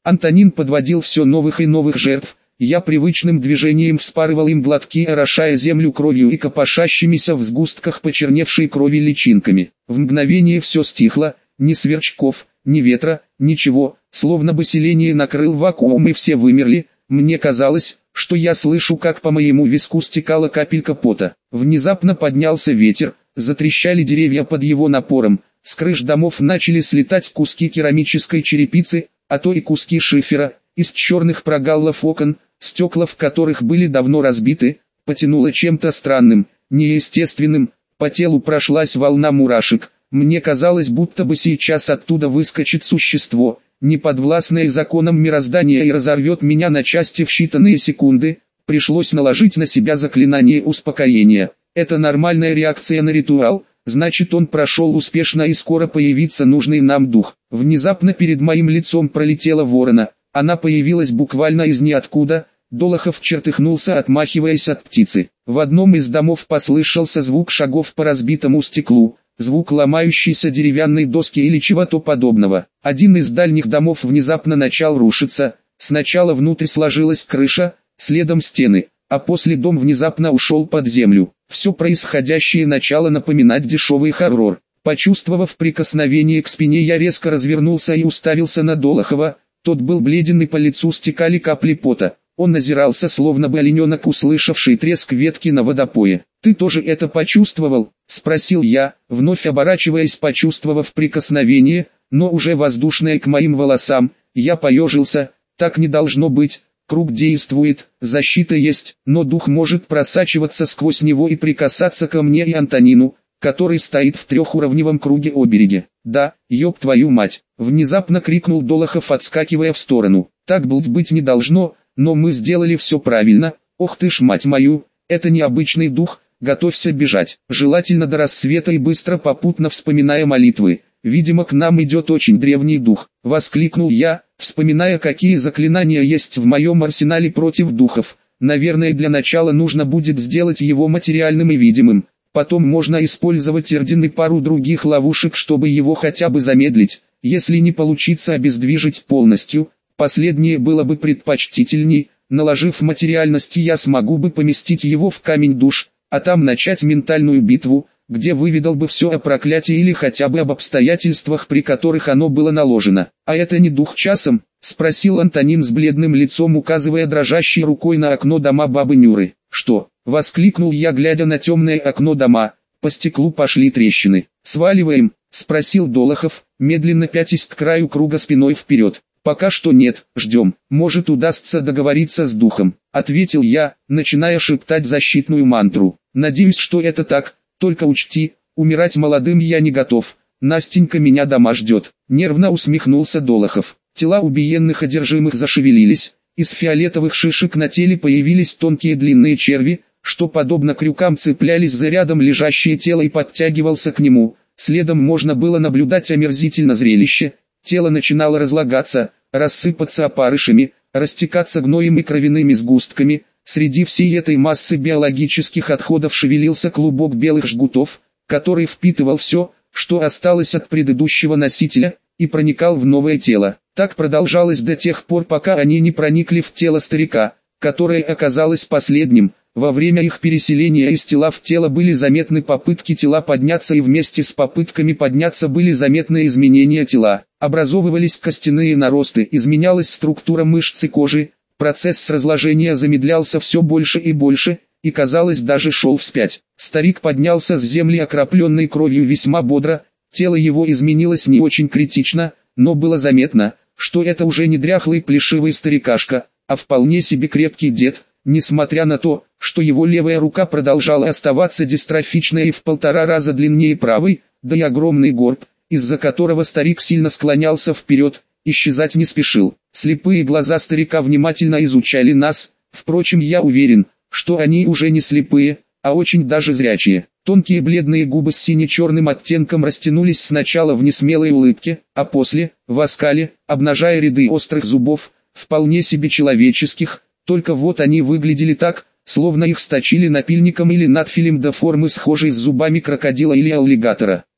Антонин подводил все новых и новых жертв. Я привычным движением вспарывал им глотки, орошая землю кровью и копошащимися в сгустках почерневшей крови личинками. В мгновение все стихло, ни сверчков, ни ветра, ничего, словно бы селение накрыл вакуум и все вымерли. Мне казалось, что я слышу, как по моему виску стекала капелька пота. Внезапно поднялся ветер, затрещали деревья под его напором, с крыш домов начали слетать куски керамической черепицы, а то и куски шифера. Из черных прогаллов окон, стекла в которых были давно разбиты, потянуло чем-то странным, неестественным, по телу прошлась волна мурашек. Мне казалось, будто бы сейчас оттуда выскочит существо, неподвластное законам мироздания, и разорвет меня на части в считанные секунды. Пришлось наложить на себя заклинание успокоения. Это нормальная реакция на ритуал, значит он прошел успешно и скоро появится нужный нам дух. Внезапно перед моим лицом пролетела ворона. Она появилась буквально из ниоткуда. Долохов чертыхнулся, отмахиваясь от птицы. В одном из домов послышался звук шагов по разбитому стеклу, звук ломающейся деревянной доски или чего-то подобного. Один из дальних домов внезапно начал рушиться. Сначала внутрь сложилась крыша, следом стены, а после дом внезапно ушел под землю. Все происходящее начало напоминать дешевый хоррор. Почувствовав прикосновение к спине, я резко развернулся и уставился на Долохова. Тот был бледен и по лицу стекали капли пота. Он озирался, словно бы олененок, услышавший треск ветки на водопое. «Ты тоже это почувствовал?» — спросил я, вновь оборачиваясь, почувствовав прикосновение, но уже воздушное к моим волосам. Я поежился. Так не должно быть. Круг действует, защита есть, но дух может просачиваться сквозь него и прикасаться ко мне и Антонину, который стоит в трехуровневом круге обереги. «Да, ёб твою мать!» — внезапно крикнул Долохов, отскакивая в сторону. «Так быть не должно, но мы сделали все правильно. Ох ты ж, мать мою, это необычный дух, готовься бежать, желательно до рассвета и быстро, попутно вспоминая молитвы. Видимо, к нам идет очень древний дух», — воскликнул я, вспоминая, какие заклинания есть в моем арсенале против духов. «Наверное, для начала нужно будет сделать его материальным и видимым. Потом можно использовать Эрдин и пару других ловушек, чтобы его хотя бы замедлить. Если не получится обездвижить полностью, последнее было бы предпочтительней. Наложив материальности, я смогу бы поместить его в камень душ, а там начать ментальную битву, где выведал бы все о проклятии или хотя бы об обстоятельствах, при которых оно было наложено. А это не дух часом?» — спросил Антонин с бледным лицом, указывая дрожащей рукой на окно дома бабы Нюры. «Что?» — воскликнул я, глядя на темное окно дома. По стеклу пошли трещины. «Сваливаем?» — спросил Долохов, медленно пятясь к краю круга спиной вперед. «Пока что нет, ждем. Может, удастся договориться с духом», — ответил я, начиная шептать защитную мантру. «Надеюсь, что это так. Только учти, умирать молодым я не готов. Настенька меня дома ждет». Нервно усмехнулся Долохов. Тела убиенных одержимых зашевелились. Из фиолетовых шишек на теле появились тонкие длинные черви, что подобно крюкам цеплялись за рядом лежащее тело и подтягивался к нему. Следом можно было наблюдать омерзительное зрелище. Тело начинало разлагаться, рассыпаться опарышами, растекаться гноем и кровяными сгустками. Среди всей этой массы биологических отходов шевелился клубок белых жгутов, который впитывал все, что осталось от предыдущего носителя, и проникал в новое тело. Так продолжалось до тех пор, пока они не проникли в тело старика, которое оказалось последним. Во время их переселения из тела в тело были заметны попытки тела подняться, и вместе с попытками подняться были заметны изменения тела. Образовывались костяные наросты, изменялась структура мышц и кожи. Процесс разложения замедлялся все больше и больше, и, казалось, даже шел вспять. Старик поднялся с земли, окропленной кровью, весьма бодро. Тело его изменилось не очень критично, но было заметно, что это уже не дряхлый плешивый старикашка, а вполне себе крепкий дед, несмотря на то, что его левая рука продолжала оставаться дистрофичной и в 1,5 раза длиннее правой, да и огромный горб, из-за которого старик сильно склонялся вперед, исчезать не спешил. Слепые глаза старика внимательно изучали нас. Впрочем, я уверен, что они уже не слепые, а очень даже зрячие. Тонкие бледные губы с сине-черным оттенком растянулись сначала в несмелой улыбке, а после — в оскале, обнажая ряды острых зубов, вполне себе человеческих, только вот они выглядели так, словно их сточили напильником или надфилем до формы, схожей с зубами крокодила или аллигатора.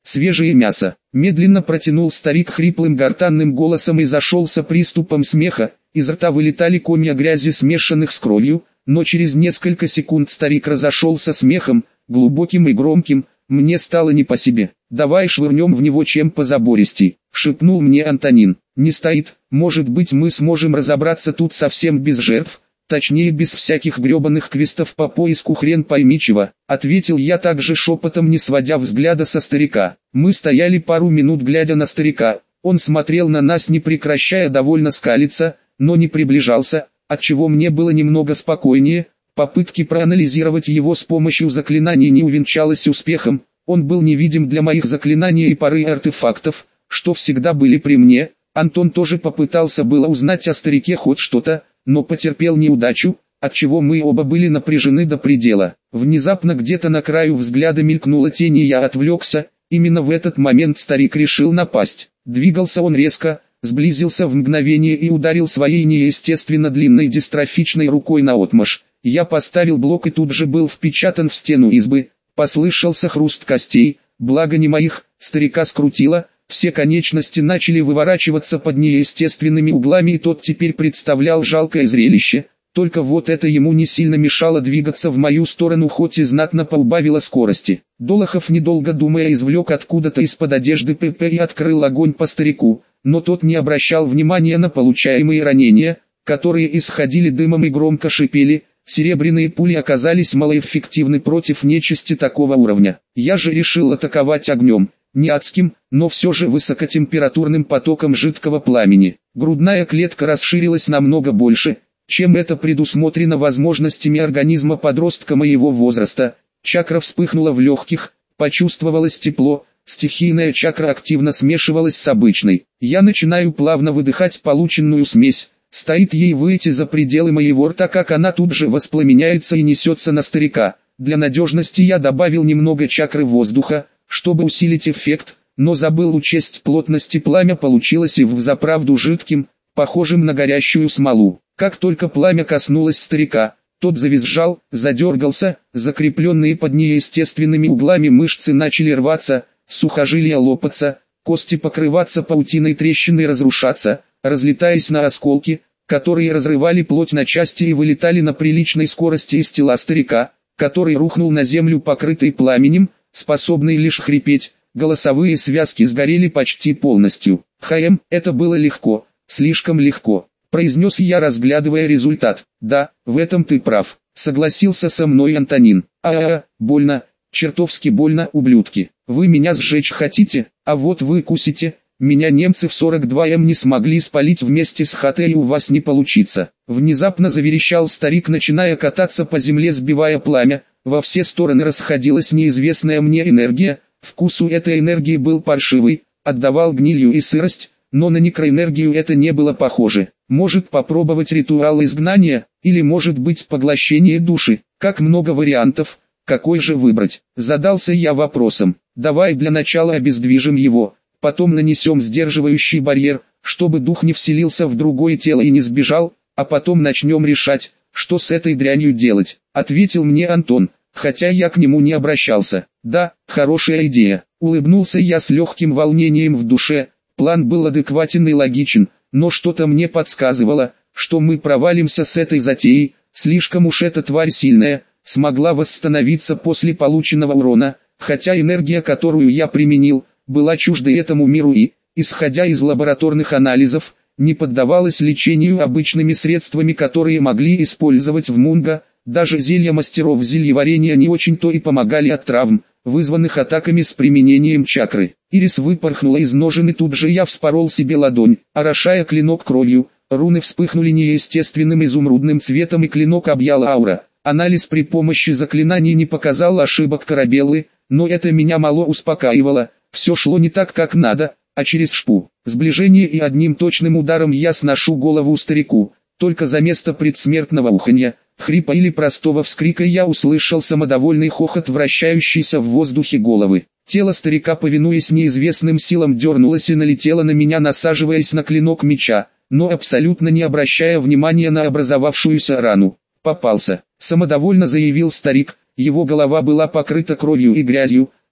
свежее мясо. Медленно протянул старик хриплым гортанным голосом и зашелся приступом смеха. Из рта вылетали комья грязи, смешанных с кровью, но через несколько секунд старик разошелся смехом, глубоким и громким. Мне стало не по себе. «Давай швырнем в него чем позабористей», — шепнул мне Антонин. «Не стоит, может быть мы сможем разобраться тут совсем без жертв, точнее без всяких гребаных квестов по поиску хрен пойми чего», — ответил я также шепотом, не сводя взгляда со старика. Мы стояли пару минут глядя на старика, он смотрел на нас не прекращая довольно скалиться, но не приближался, отчего мне было немного спокойнее. Попытки проанализировать его с помощью заклинаний не увенчалась успехом, он был невидим для моих заклинаний и пары артефактов, что всегда были при мне. Антон тоже попытался было узнать о старике хоть что-то, но потерпел неудачу, отчего мы оба были напряжены до предела. Внезапно где-то на краю взгляда мелькнула тень, и я отвлекся. Именно в этот момент старик решил напасть. Двигался он резко, сблизился в мгновение и ударил своей неестественно длинной дистрофичной рукой наотмашь. Я поставил блок и тут же был впечатан в стену избы. Послышался хруст костей, благо не моих. Старика скрутило, все конечности начали выворачиваться под неестественными углами, и тот теперь представлял жалкое зрелище. Только вот это ему не сильно мешало двигаться в мою сторону, хоть и знатно поубавило скорости. Долохов, недолго думая, извлек откуда-то из-под одежды ПП и открыл огонь по старику, но тот не обращал внимания на получаемые ранения, которые исходили дымом и громко шипели. Серебряные пули оказались малоэффективны против нечисти такого уровня. Я же решил атаковать огнем, не адским, но все же высокотемпературным потоком жидкого пламени. Грудная клетка расширилась намного больше, чем это предусмотрено возможностями организма подростка моего возраста. Чакра вспыхнула в легких, почувствовалось тепло, стихийная чакра активно смешивалась с обычной. Я начинаю плавно выдыхать полученную смесь. Стоит ей выйти за пределы моего рта, как она тут же воспламеняется и несется на старика. Для надежности я добавил немного чакры воздуха, чтобы усилить эффект, но забыл учесть плотность, и пламя получилось и взаправду жидким, похожим на горящую смолу. Как только пламя коснулось старика, тот завизжал, задергался, закрепленные под неестественными углами мышцы начали рваться, сухожилия лопаться, кости покрываться паутиной трещин и разрушаться, разлетаясь на осколки, которые разрывали плоть на части и вылетали на приличной скорости из тела старика, который рухнул на землю покрытый пламенем, способный лишь хрипеть. Голосовые связки сгорели почти полностью. «ХМ, это было легко, слишком легко», — произнес я, разглядывая результат. «Да, в этом ты прав», — согласился со мной Антонин. Больно, чертовски больно, ублюдки. Вы меня сжечь хотите, а вот вы кусите. Меня немцы в 42М не смогли спалить вместе с ХТ, и у вас не получится». Внезапно заверещал старик, начиная кататься по земле, сбивая пламя. Во все стороны расходилась неизвестная мне энергия. Вкус у этой энергии был паршивый, отдавал гнилью и сырость, но на некроэнергию это не было похоже. Может попробовать ритуал изгнания, или может быть поглощение души. Как много вариантов, какой же выбрать? Задался я вопросом. Давай для начала обездвижим его. Потом нанесем сдерживающий барьер, чтобы дух не вселился в другое тело и не сбежал, а потом начнем решать, что с этой дрянью делать, ответил мне Антон, хотя я к нему не обращался. Да, хорошая идея, улыбнулся я с легким волнением в душе. План был адекватен и логичен, но что-то мне подсказывало, что мы провалимся с этой затеей. Слишком уж эта тварь сильная, смогла восстановиться после полученного урона, хотя энергия, которую я применил, была чужда этому миру и, исходя из лабораторных анализов, не поддавалась лечению обычными средствами, которые могли использовать в Мунго. Даже зелья мастеров зельеварения не очень-то и помогали от травм, вызванных атаками с применением чакры. Ирис выпорхнула из ножен, и тут же я вспорол себе ладонь, орошая клинок кровью. Руны вспыхнули неестественным изумрудным цветом, и клинок объяла аура. Анализ при помощи заклинаний не показал ошибок Корабеллы, но это меня мало успокаивало. Все шло не так, как надо, а через шпу. Сближение, и одним точным ударом я сношу голову старику. Только за место предсмертного уханья, хрипа или простого вскрика я услышал самодовольный хохот вращающийся в воздухе головы. Тело старика, повинуясь неизвестным силам, дернулось и налетело на меня, насаживаясь на клинок меча, но абсолютно не обращая внимания на образовавшуюся рану. «Попался», — самодовольно заявил старик. Его голова была покрыта кровью и грязью,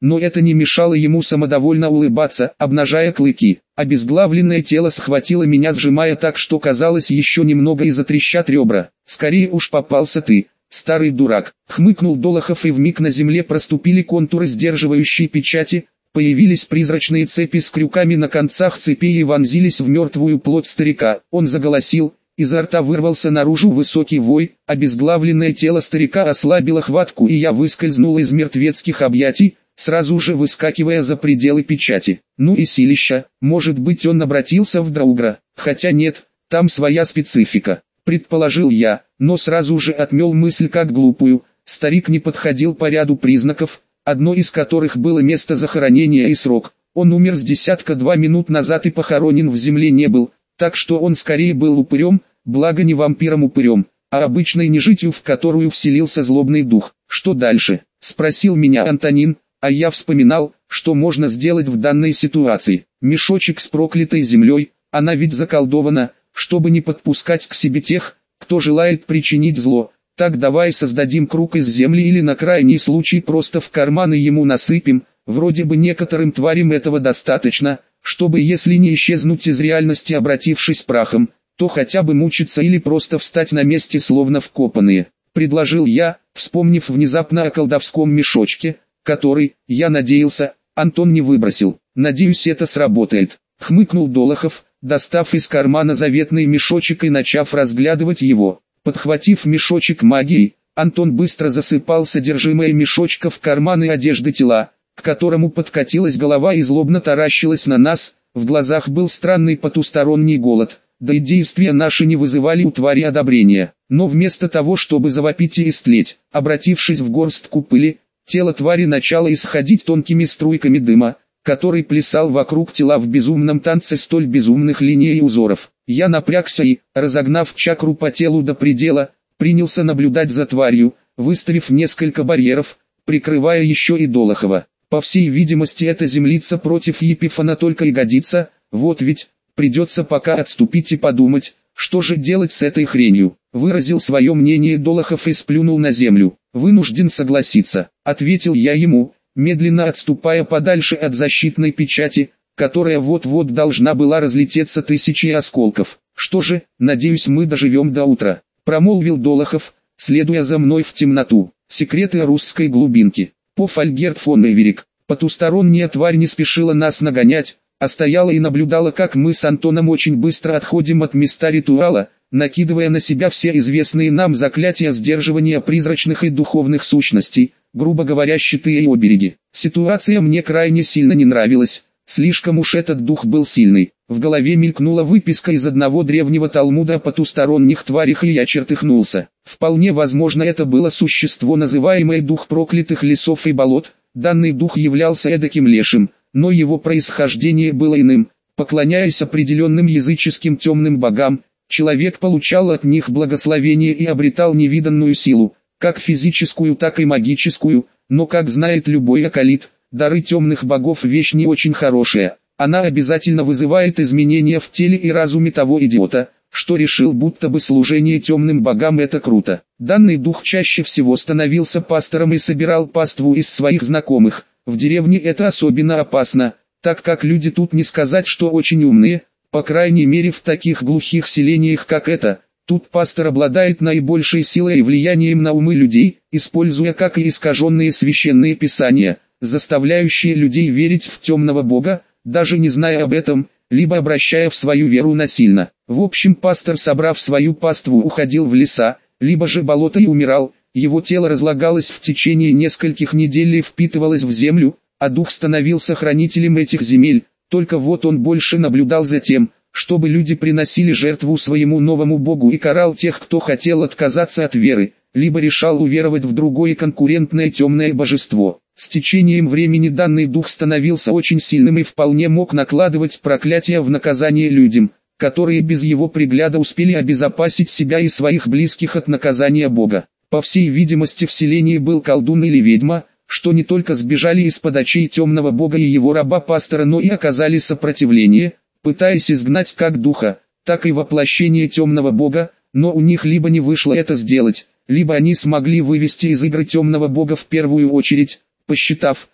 но это не мешало ему самодовольно улыбаться, обнажая клыки. Обезглавленное тело схватило меня, сжимая так, что казалось еще немного и затрещат ребра. «Скорее уж попался ты, старый дурак», — хмыкнул Долохов, и вмиг на земле проступили контуры сдерживающей печати, появились призрачные цепи с крюками на концах цепей и вонзились в мертвую плоть старика. Он заголосил, изо рта вырвался наружу высокий вой, обезглавленное тело старика ослабило хватку, и я выскользнул из мертвецких объятий, сразу же выскакивая за пределы печати. Ну и силища, может быть, он обратился в Драугра, хотя нет, там своя специфика, предположил я, но сразу же отмел мысль как глупую. Старик не подходил по ряду признаков, одно из которых было место захоронения и срок. Он умер с десятка-два минут назад и похоронен в земле не был, так что он скорее был упырем, благо не вампиром-упырем, а обычной нежитью, в которую вселился злобный дух. «Что дальше?» — спросил меня Антонин, а я вспоминал, что можно сделать в данной ситуации. Мешочек с проклятой землей, она ведь заколдована, чтобы не подпускать к себе тех, кто желает причинить зло. Так давай создадим круг из земли или на крайний случай просто в карманы ему насыпем, вроде бы некоторым тварям этого достаточно, чтобы если не исчезнуть из реальности, обратившись прахом, то хотя бы мучиться или просто встать на месте словно вкопанные, предложил я, вспомнив внезапно о колдовском мешочке, который, я надеялся, Антон не выбросил. «Надеюсь, это сработает», — хмыкнул Долохов, достав из кармана заветный мешочек и начав разглядывать его. Подхватив мешочек магией, Антон быстро засыпал содержимое мешочка в карманы одежды тела, к которому подкатилась голова и злобно таращилась на нас. В глазах был странный потусторонний голод, да и действия наши не вызывали у твари одобрения. Но вместо того, чтобы завопить и истлеть, обратившись в горстку пыли, тело твари начало исходить тонкими струйками дыма, который плясал вокруг тела в безумном танце столь безумных линий и узоров. Я напрягся и, разогнав чакру по телу до предела, принялся наблюдать за тварью, выставив несколько барьеров, прикрывая еще и Долохова. По всей видимости, эта землица против Епифана только и годится, вот ведь, придется пока отступить и подумать, что же делать с этой хренью. Выразил свое мнение Долохов и сплюнул на землю. «Вынужден согласиться», — ответил я ему, медленно отступая подальше от защитной печати, которая вот-вот должна была разлететься тысячей осколков. «Что же, надеюсь, мы доживем до утра», — промолвил Долохов, следуя за мной в темноту. Секреты русской глубинки. По Альгерт фон Эверик. Потусторонняя тварь не спешила нас нагонять, а стояла и наблюдала, как мы с Антоном очень быстро отходим от места ритуала, накидывая на себя все известные нам заклятия сдерживания призрачных и духовных сущностей, грубо говоря, щиты и обереги. Ситуация мне крайне сильно не нравилась, слишком уж этот дух был сильный. В голове мелькнула выписка из одного древнего Талмуда о потусторонних тварях, и я чертыхнулся. Вполне возможно, это было существо, называемое дух проклятых лесов и болот. Данный дух являлся эдаким лешим, но его происхождение было иным. Поклоняясь определенным языческим темным богам, человек получал от них благословение и обретал невиданную силу, как физическую, так и магическую, но, как знает любой акалит, дары темных богов вещь не очень хорошая. Она обязательно вызывает изменения в теле и разуме того идиота, что решил, будто бы служение темным богам это круто. Данный дух чаще всего становился пастором и собирал паству из своих знакомых. В деревне это особенно опасно, так как люди тут не сказать, что очень умные, по крайней мере в таких глухих селениях как это. Тут пастор обладает наибольшей силой и влиянием на умы людей, используя как и искаженные священные писания, заставляющие людей верить в темного бога, даже не зная об этом, либо обращая в свою веру насильно. В общем, пастор, собрав свою паству, уходил в леса, либо же болото и умирал. Его тело разлагалось в течение нескольких недель и впитывалось в землю, а дух становился хранителем этих земель. Только вот он больше наблюдал за тем, чтобы люди приносили жертву своему новому богу, и карал тех, кто хотел отказаться от веры, либо решал уверовать в другое конкурентное темное божество. С течением времени данный дух становился очень сильным и вполне мог накладывать проклятия в наказание людям, которые без его пригляда успели обезопасить себя и своих близких от наказания бога. По всей видимости, в селении был колдун или ведьма, что не только сбежали из-под очей темного бога и его раба-пастора, но и оказали сопротивление, пытаясь изгнать как духа, так и воплощение темного бога, но у них либо не вышло это сделать, либо они смогли вывести из игры темного бога в первую очередь, посчитав,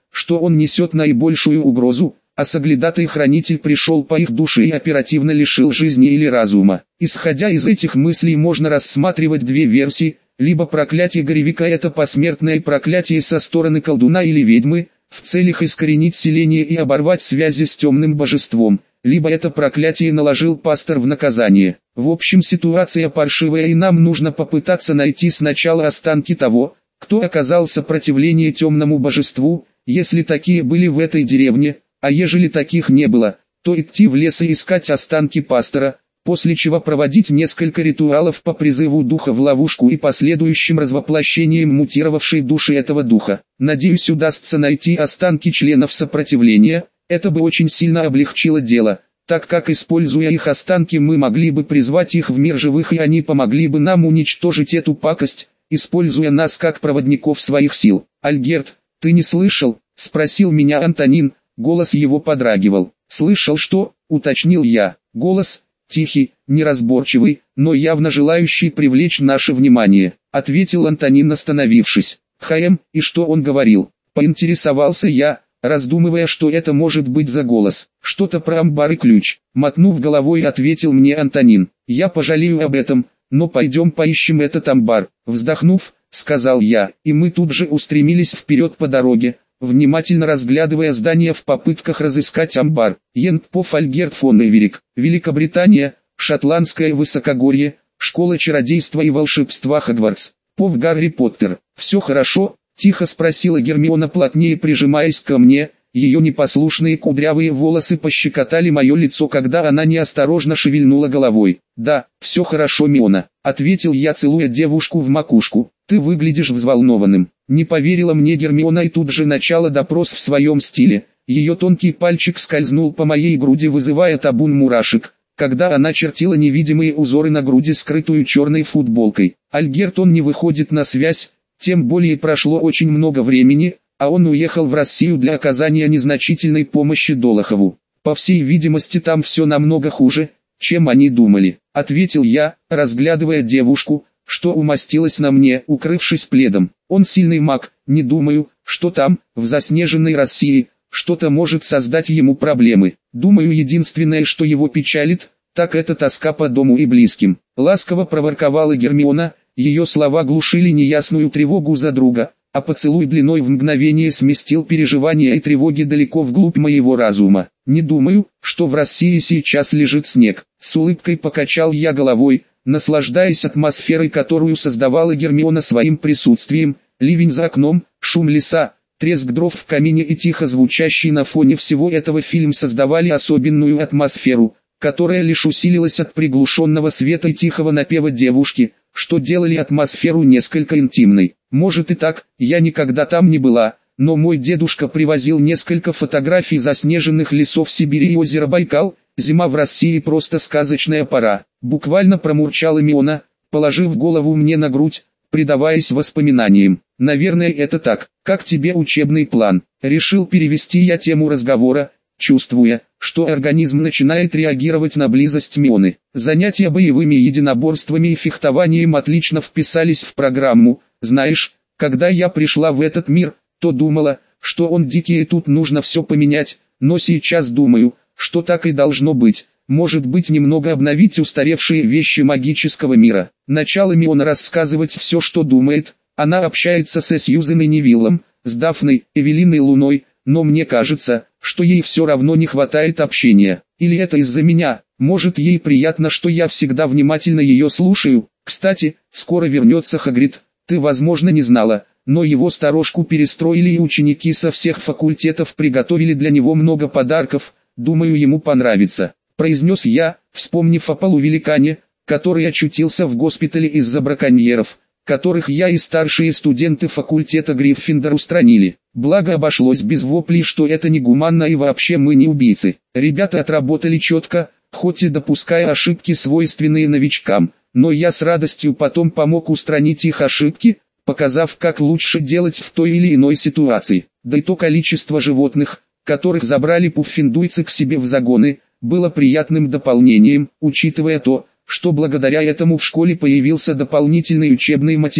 что он несет наибольшую угрозу, а соглядатай-хранитель пришел по их душе и оперативно лишил жизни или разума. Исходя из этих мыслей можно рассматривать две версии: либо проклятие Горевика — это посмертное проклятие со стороны колдуна или ведьмы, в целях искоренить селение и оборвать связи с темным божеством, либо это проклятие наложил пастор в наказание. В общем, ситуация паршивая, и нам нужно попытаться найти сначала останки того, кто оказал сопротивление темному божеству, если такие были в этой деревне, а ежели таких не было, то идти в лес и искать останки пастора, после чего проводить несколько ритуалов по призыву духа в ловушку и последующим развоплощением мутировавшей души этого духа. Надеюсь, удастся найти останки членов сопротивления, это бы очень сильно облегчило дело, так как, используя их останки, мы могли бы призвать их в мир живых, и они помогли бы нам уничтожить эту пакость, используя нас как проводников своих сил. «Альгерт, ты не слышал?» — спросил меня Антонин, голос его подрагивал. «Слышал что?» — уточнил я. Голос тихий, неразборчивый, но явно желающий привлечь наше внимание, ответил Антонин, остановившись. И что он говорил?» — поинтересовался я, раздумывая, что это может быть за голос. «Что-то про амбар и ключ», — мотнув головой, ответил мне Антонин. «Я пожалею об этом, но пойдем поищем этот амбар», — вздохнув, сказал я, и мы тут же устремились вперед по дороге, внимательно разглядывая здание в попытках разыскать амбар. Ентпоф Альгерт фон Эверик, Великобритания, Шотландское высокогорье, Школа чародейства и волшебства Хогвартс. Пов Гарри Поттер. «Все хорошо?» — тихо спросила Гермиона, плотнее прижимаясь ко мне. Ее непослушные кудрявые волосы пощекотали мое лицо, когда она неосторожно шевельнула головой. «Да, все хорошо, Миона», — ответил я, целуя девушку в макушку. «Ты выглядишь взволнованным». Не поверила мне Гермиона и тут же начала допрос в своем стиле. Ее тонкий пальчик скользнул по моей груди, вызывая табун мурашек, когда она чертила невидимые узоры на груди, скрытую черной футболкой. «Альгерт, он не выходит на связь, тем более прошло очень много времени, а он уехал в Россию для оказания незначительной помощи Долохову. По всей видимости, там все намного хуже, чем они думали», — ответил я, разглядывая девушку, что умостилась на мне, укрывшись пледом. «Он сильный маг, не думаю, что там, в заснеженной России, что-то может создать ему проблемы. Думаю, единственное, что его печалит, так это тоска по дому и близким». Ласково проворковала Гермиона, ее слова глушили неясную тревогу за друга, а поцелуй длиной в мгновение сместил переживания и тревоги далеко вглубь моего разума. «Не думаю, что в России сейчас лежит снег», — с улыбкой покачал я головой, наслаждаясь атмосферой, которую создавала Гермиона своим присутствием. Ливень за окном, шум леса, треск дров в камине и тихо звучащий на фоне всего этого фильм создавали особенную атмосферу, которая лишь усилилась от приглушенного света и тихого напева девушки, что делали атмосферу несколько интимной. Может и так, я никогда там не была, но мой дедушка привозил несколько фотографий заснеженных лесов Сибири и озера Байкал. «Зима в России просто сказочная пора», — буквально промурчала Миона, положив голову мне на грудь, предаваясь воспоминаниям. «Наверное, это так. Как тебе учебный план?» Решил перевести я тему разговора, чувствуя, что организм начинает реагировать на близость Мионы. Занятия боевыми единоборствами и фехтованием отлично вписались в программу. Знаешь, когда я пришла в этот мир, то думала, что он дикий и тут нужно все поменять, но сейчас думаю, что так и должно быть. Может быть, немного обновить устаревшие вещи магического мира. Начало Миона рассказывать все, что думает. Она общается с Сьюзен и Невиллом, с Дафной, Эвелиной Луной, но мне кажется, что ей все равно не хватает общения. Или это из-за меня? Может, ей приятно, что я всегда внимательно ее слушаю? Кстати, скоро вернется Хагрид. Ты, возможно, не знала, но его сторожку перестроили, и ученики со всех факультетов приготовили для него много подарков. Думаю, ему понравится», — произнес я, вспомнив о полувеликане, который очутился в госпитале из-за браконьеров, которых я и старшие студенты факультета Гриффиндор устранили. Благо обошлось без воплей, что это негуманно и вообще мы не убийцы. Ребята отработали четко, хоть и допуская ошибки, свойственные новичкам, но я с радостью потом помог устранить их ошибки, показав, как лучше делать в той или иной ситуации. Да и то количество животных, которых забрали пуффиндуйцы к себе в загоны, было приятным дополнением, учитывая то, что благодаря этому в школе появился дополнительный учебный материал.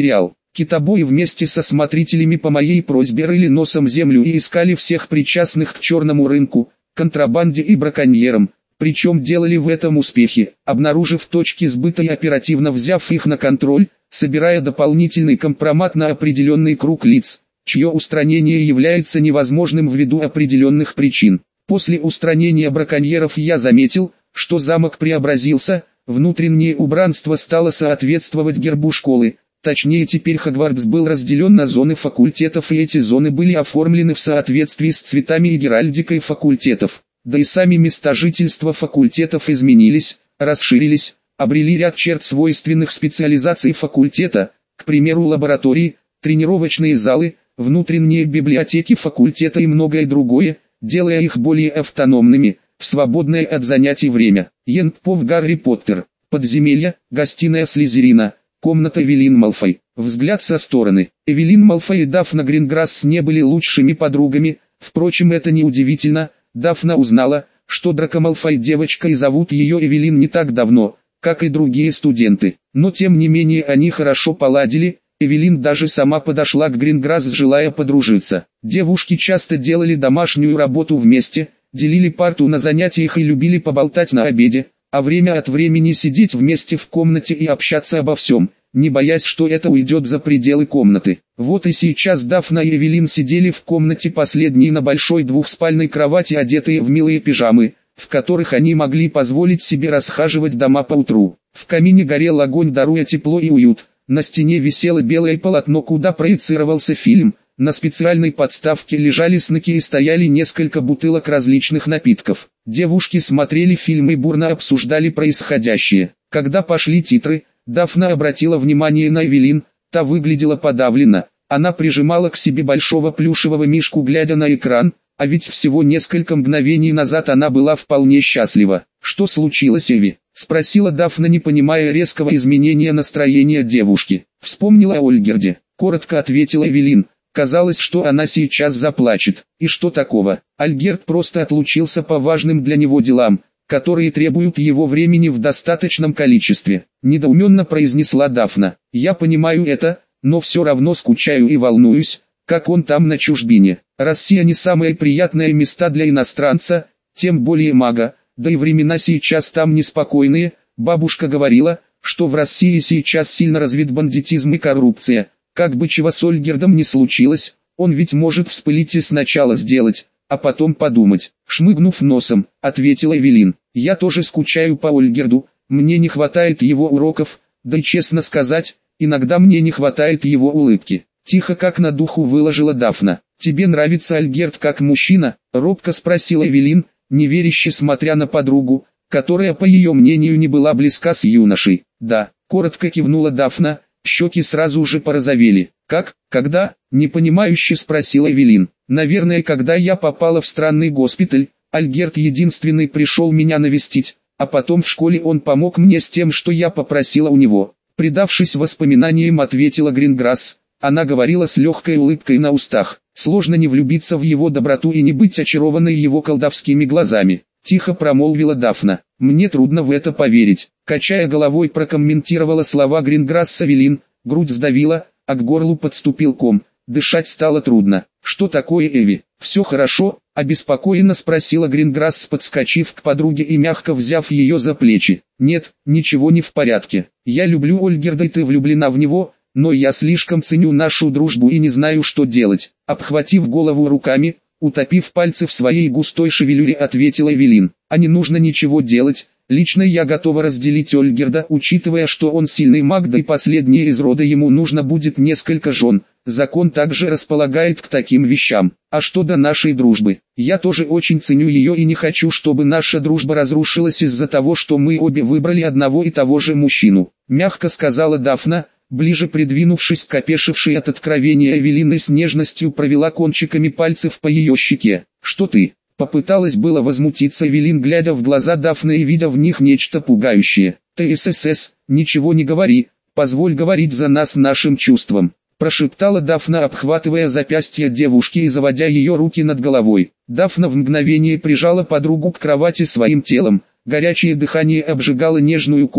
Китобои вместе со смотрителями по моей просьбе рыли носом землю и искали всех причастных к черному рынку, контрабанде и браконьерам, причем делали в этом успехи, обнаружив точки сбыта и оперативно взяв их на контроль, собирая дополнительный компромат на определенный круг лиц, чье устранение является невозможным ввиду определенных причин. После устранения браконьеров я заметил, что замок преобразился, внутреннее убранство стало соответствовать гербу школы, точнее теперь Хогвартс был разделен на зоны факультетов и эти зоны были оформлены в соответствии с цветами и геральдикой факультетов. Да и сами места жительства факультетов изменились, расширились, обрели ряд черт свойственных специализаций факультета, к примеру лаборатории, тренировочные залы, внутренние библиотеки факультета и многое другое, делая их более автономными, в свободное от занятий время. Ентпов Гарри Поттер, подземелье, гостиная Слизерина, комната Эвелин Малфой. Взгляд со стороны. Эвелин Малфой и Дафна Гринграсс не были лучшими подругами, впрочем это не удивительно. Дафна узнала, что Драко Малфой девочка и зовут ее Эвелин не так давно, как и другие студенты. Но тем не менее они хорошо поладили, Эвелин даже сама подошла к Гринграсс, желая подружиться. Девушки часто делали домашнюю работу вместе, делили парту на занятиях и любили поболтать на обеде, а время от времени сидеть вместе в комнате и общаться обо всем, не боясь, что это уйдет за пределы комнаты. Вот и сейчас Дафна и Эвелин сидели в комнате последней на большой двухспальной кровати, одетые в милые пижамы, в которых они могли позволить себе расхаживать дома по утру. В камине горел огонь, даруя тепло и уют. На стене висело белое полотно, куда проецировался фильм. На специальной подставке лежали снеки и стояли несколько бутылок различных напитков. Девушки смотрели фильм и бурно обсуждали происходящее. Когда пошли титры, Дафна обратила внимание на Эвелин, та выглядела подавленно. Она прижимала к себе большого плюшевого мишку, глядя на экран, а ведь всего несколько мгновений назад она была вполне счастлива. «Что случилось, Эви?» — спросила Дафна, не понимая резкого изменения настроения девушки. «Вспомнила о Ольгерде», — коротко ответила Эвелин. Казалось, что она сейчас заплачет. «И что такого? Альгерд просто отлучился по важным для него делам, которые требуют его времени в достаточном количестве», — недоуменно произнесла Дафна. «Я понимаю это, но все равно скучаю и волнуюсь, как он там на чужбине. Россия не самые приятные места для иностранца, тем более мага, да и времена сейчас там неспокойные. Бабушка говорила, что в России сейчас сильно развит бандитизм и коррупция. Как бы чего с Ольгердом не случилось, он ведь может вспылить и сначала сделать, а потом подумать». Шмыгнув носом, ответила Эвелин. «Я тоже скучаю по Ольгерду, мне не хватает его уроков, да и честно сказать, иногда мне не хватает его улыбки». Тихо, как на духу, выложила Дафна. «Тебе нравится Альгерд как мужчина?» — робко спросила Эвелин, неверяще смотря на подругу, которая по ее мнению не была близка с юношей. «Да», — коротко кивнула Дафна, щеки сразу же порозовели. «Как? Когда?» — непонимающе спросила Эвелин. «Наверное, когда я попала в странный госпиталь, Альгерд единственный пришел меня навестить, а потом в школе он помог мне с тем, что я попросила у него». Предавшись воспоминаниям, ответила Гринграсс. Она говорила с легкой улыбкой на устах. Сложно не влюбиться в его доброту и не быть очарованной его колдовскими глазами. Тихо промолвила Дафна. «Мне трудно в это поверить», — качая головой, прокомментировала слова Гринграсс Эвелин. Грудь сдавила, а к горлу подступил ком. Дышать стало трудно. «Что такое, Эви? Все хорошо?» — обеспокоенно спросила Гринграсс, подскочив к подруге и мягко взяв ее за плечи. «Нет, ничего не в порядке. Я люблю Ольгерда, и ты влюблена в него, но я слишком ценю нашу дружбу и не знаю, что делать». Обхватив голову руками, утопив пальцы в своей густой шевелюре, ответила Эвелин. «А не нужно ничего делать. Лично я готова разделить Ольгерда, учитывая, что он сильный маг, да и последний из рода, ему нужно будет несколько жен. Закон также располагает к таким вещам. А что до нашей дружбы? Я тоже очень ценю ее и не хочу, чтобы наша дружба разрушилась из-за того, что мы обе выбрали одного и того же мужчину», — мягко сказала Дафна, ближе придвинувшись к опешившей от откровения Эвелин и с нежностью провела кончиками пальцев по ее щеке. «Что ты?» — попыталась было возмутиться Эвелин, глядя в глаза Дафны и видя в них нечто пугающее. «ТСС, ничего не говори, позволь говорить за нас нашим чувствам», — прошептала Дафна, обхватывая запястье девушки и заводя ее руки над головой. Дафна в мгновение прижала подругу к кровати своим телом, горячее дыхание обжигало нежную кожу.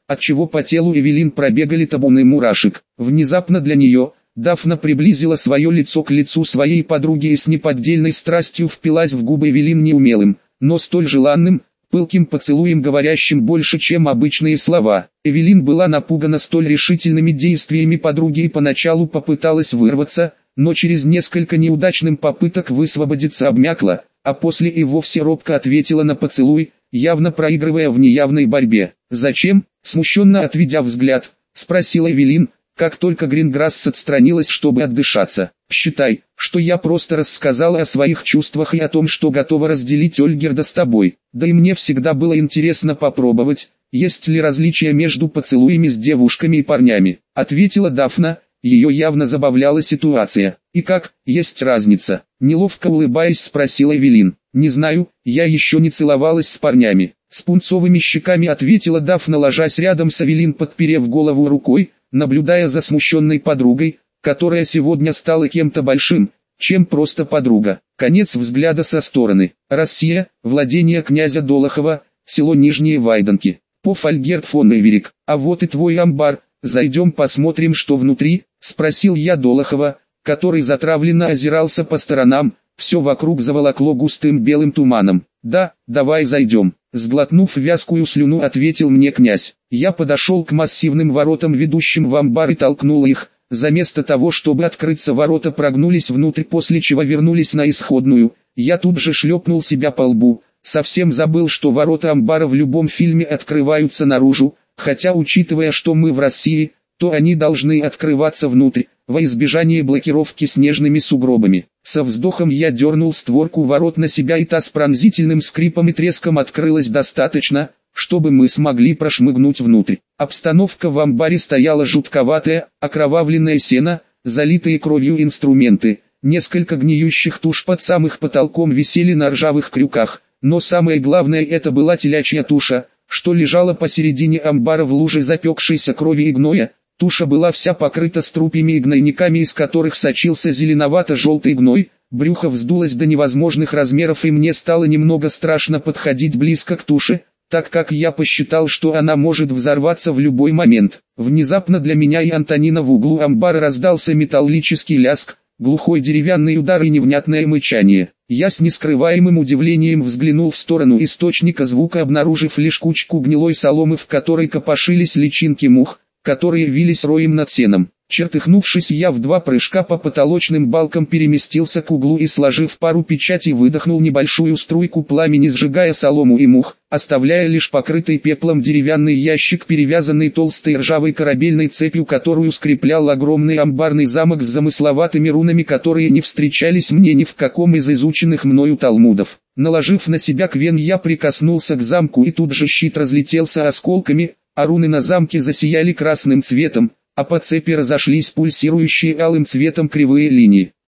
отчего по телу Эвелин пробегали табуны мурашек. Внезапно для нее, Дафна приблизила свое лицо к лицу своей подруги и с неподдельной страстью впилась в губы Эвелин неумелым, но столь желанным, пылким поцелуем, говорящим больше, чем обычные слова. Эвелин была напугана столь решительными действиями подруги и поначалу попыталась вырваться, но через несколько неудачных попыток высвободиться обмякла, а после и вовсе робко ответила на поцелуй, явно проигрывая в неявной борьбе. «Зачем?» — смущенно отведя взгляд, спросила Эвелин, как только Гринграсс отстранилась, чтобы отдышаться. «Считай, что я просто рассказала о своих чувствах и о том, что готова разделить Ольгерда с тобой. Да и мне всегда было интересно попробовать, есть ли различия между поцелуями с девушками и парнями», — ответила Дафна. Ее явно забавляла ситуация. «И как, есть разница?» — неловко улыбаясь спросила Эвелин. «Не знаю, я еще не целовалась с парнями». С пунцовыми щеками ответила Дафна, ложась рядом с Эвелин, подперев голову рукой, наблюдая за смущенной подругой, которая сегодня стала кем-то большим, чем просто подруга. Конец взгляда со стороны. Россия, владение князя Долохова, село Нижние Вайданки. По Альгерд фон Эверик. «А вот и твой амбар, зайдем посмотрим, что внутри?» — спросил я Долохова, который затравленно озирался по сторонам, все вокруг заволокло густым белым туманом. «Да, давай зайдем», — сглотнув вязкую слюну, ответил мне князь. Я подошел к массивным воротам, ведущим в амбар, и толкнул их. Заместо того, чтобы открыться, ворота прогнулись внутрь, после чего вернулись на исходную. Я тут же шлепнул себя по лбу. Совсем забыл, что ворота амбара в любом фильме открываются наружу, хотя, учитывая, что мы в России, то они должны открываться внутрь, во избежание блокировки снежными сугробами. Со вздохом я дернул створку ворот на себя, и та с пронзительным скрипом и треском открылась достаточно, чтобы мы смогли прошмыгнуть внутрь. Обстановка в амбаре стояла жутковатая: окровавленное сено, залитые кровью инструменты, несколько гниющих туш под самых потолком висели на ржавых крюках, но самое главное, это была телячья туша, что лежала посередине амбара в луже запекшейся крови и гноя. Туша была вся покрыта струпьями и гнойниками, из которых сочился зеленовато-желтый гной. Брюхо вздулось до невозможных размеров, и мне стало немного страшно подходить близко к туше, так как я посчитал, что она может взорваться в любой момент. Внезапно для меня и Антонина в углу амбара раздался металлический лязг, глухой деревянный удар и невнятное мычание. Я с нескрываемым удивлением взглянул в сторону источника звука, обнаружив лишь кучку гнилой соломы, в которой копошились личинки мух, которые вились роем над сеном. Чертыхнувшись, я в 2 прыжка по потолочным балкам переместился к углу и, сложив пару печатей, выдохнул небольшую струйку пламени, сжигая солому и мух, оставляя лишь покрытый пеплом деревянный ящик, перевязанный толстой ржавой корабельной цепью, которую скреплял огромный амбарный замок с замысловатыми рунами, которые не встречались мне ни в каком из изученных мною талмудов. Наложив на себя квен, я прикоснулся к замку, и тут же щит разлетелся осколками, а руны на замке засияли красным цветом, а по цепи разошлись пульсирующие алым цветом кривые линии.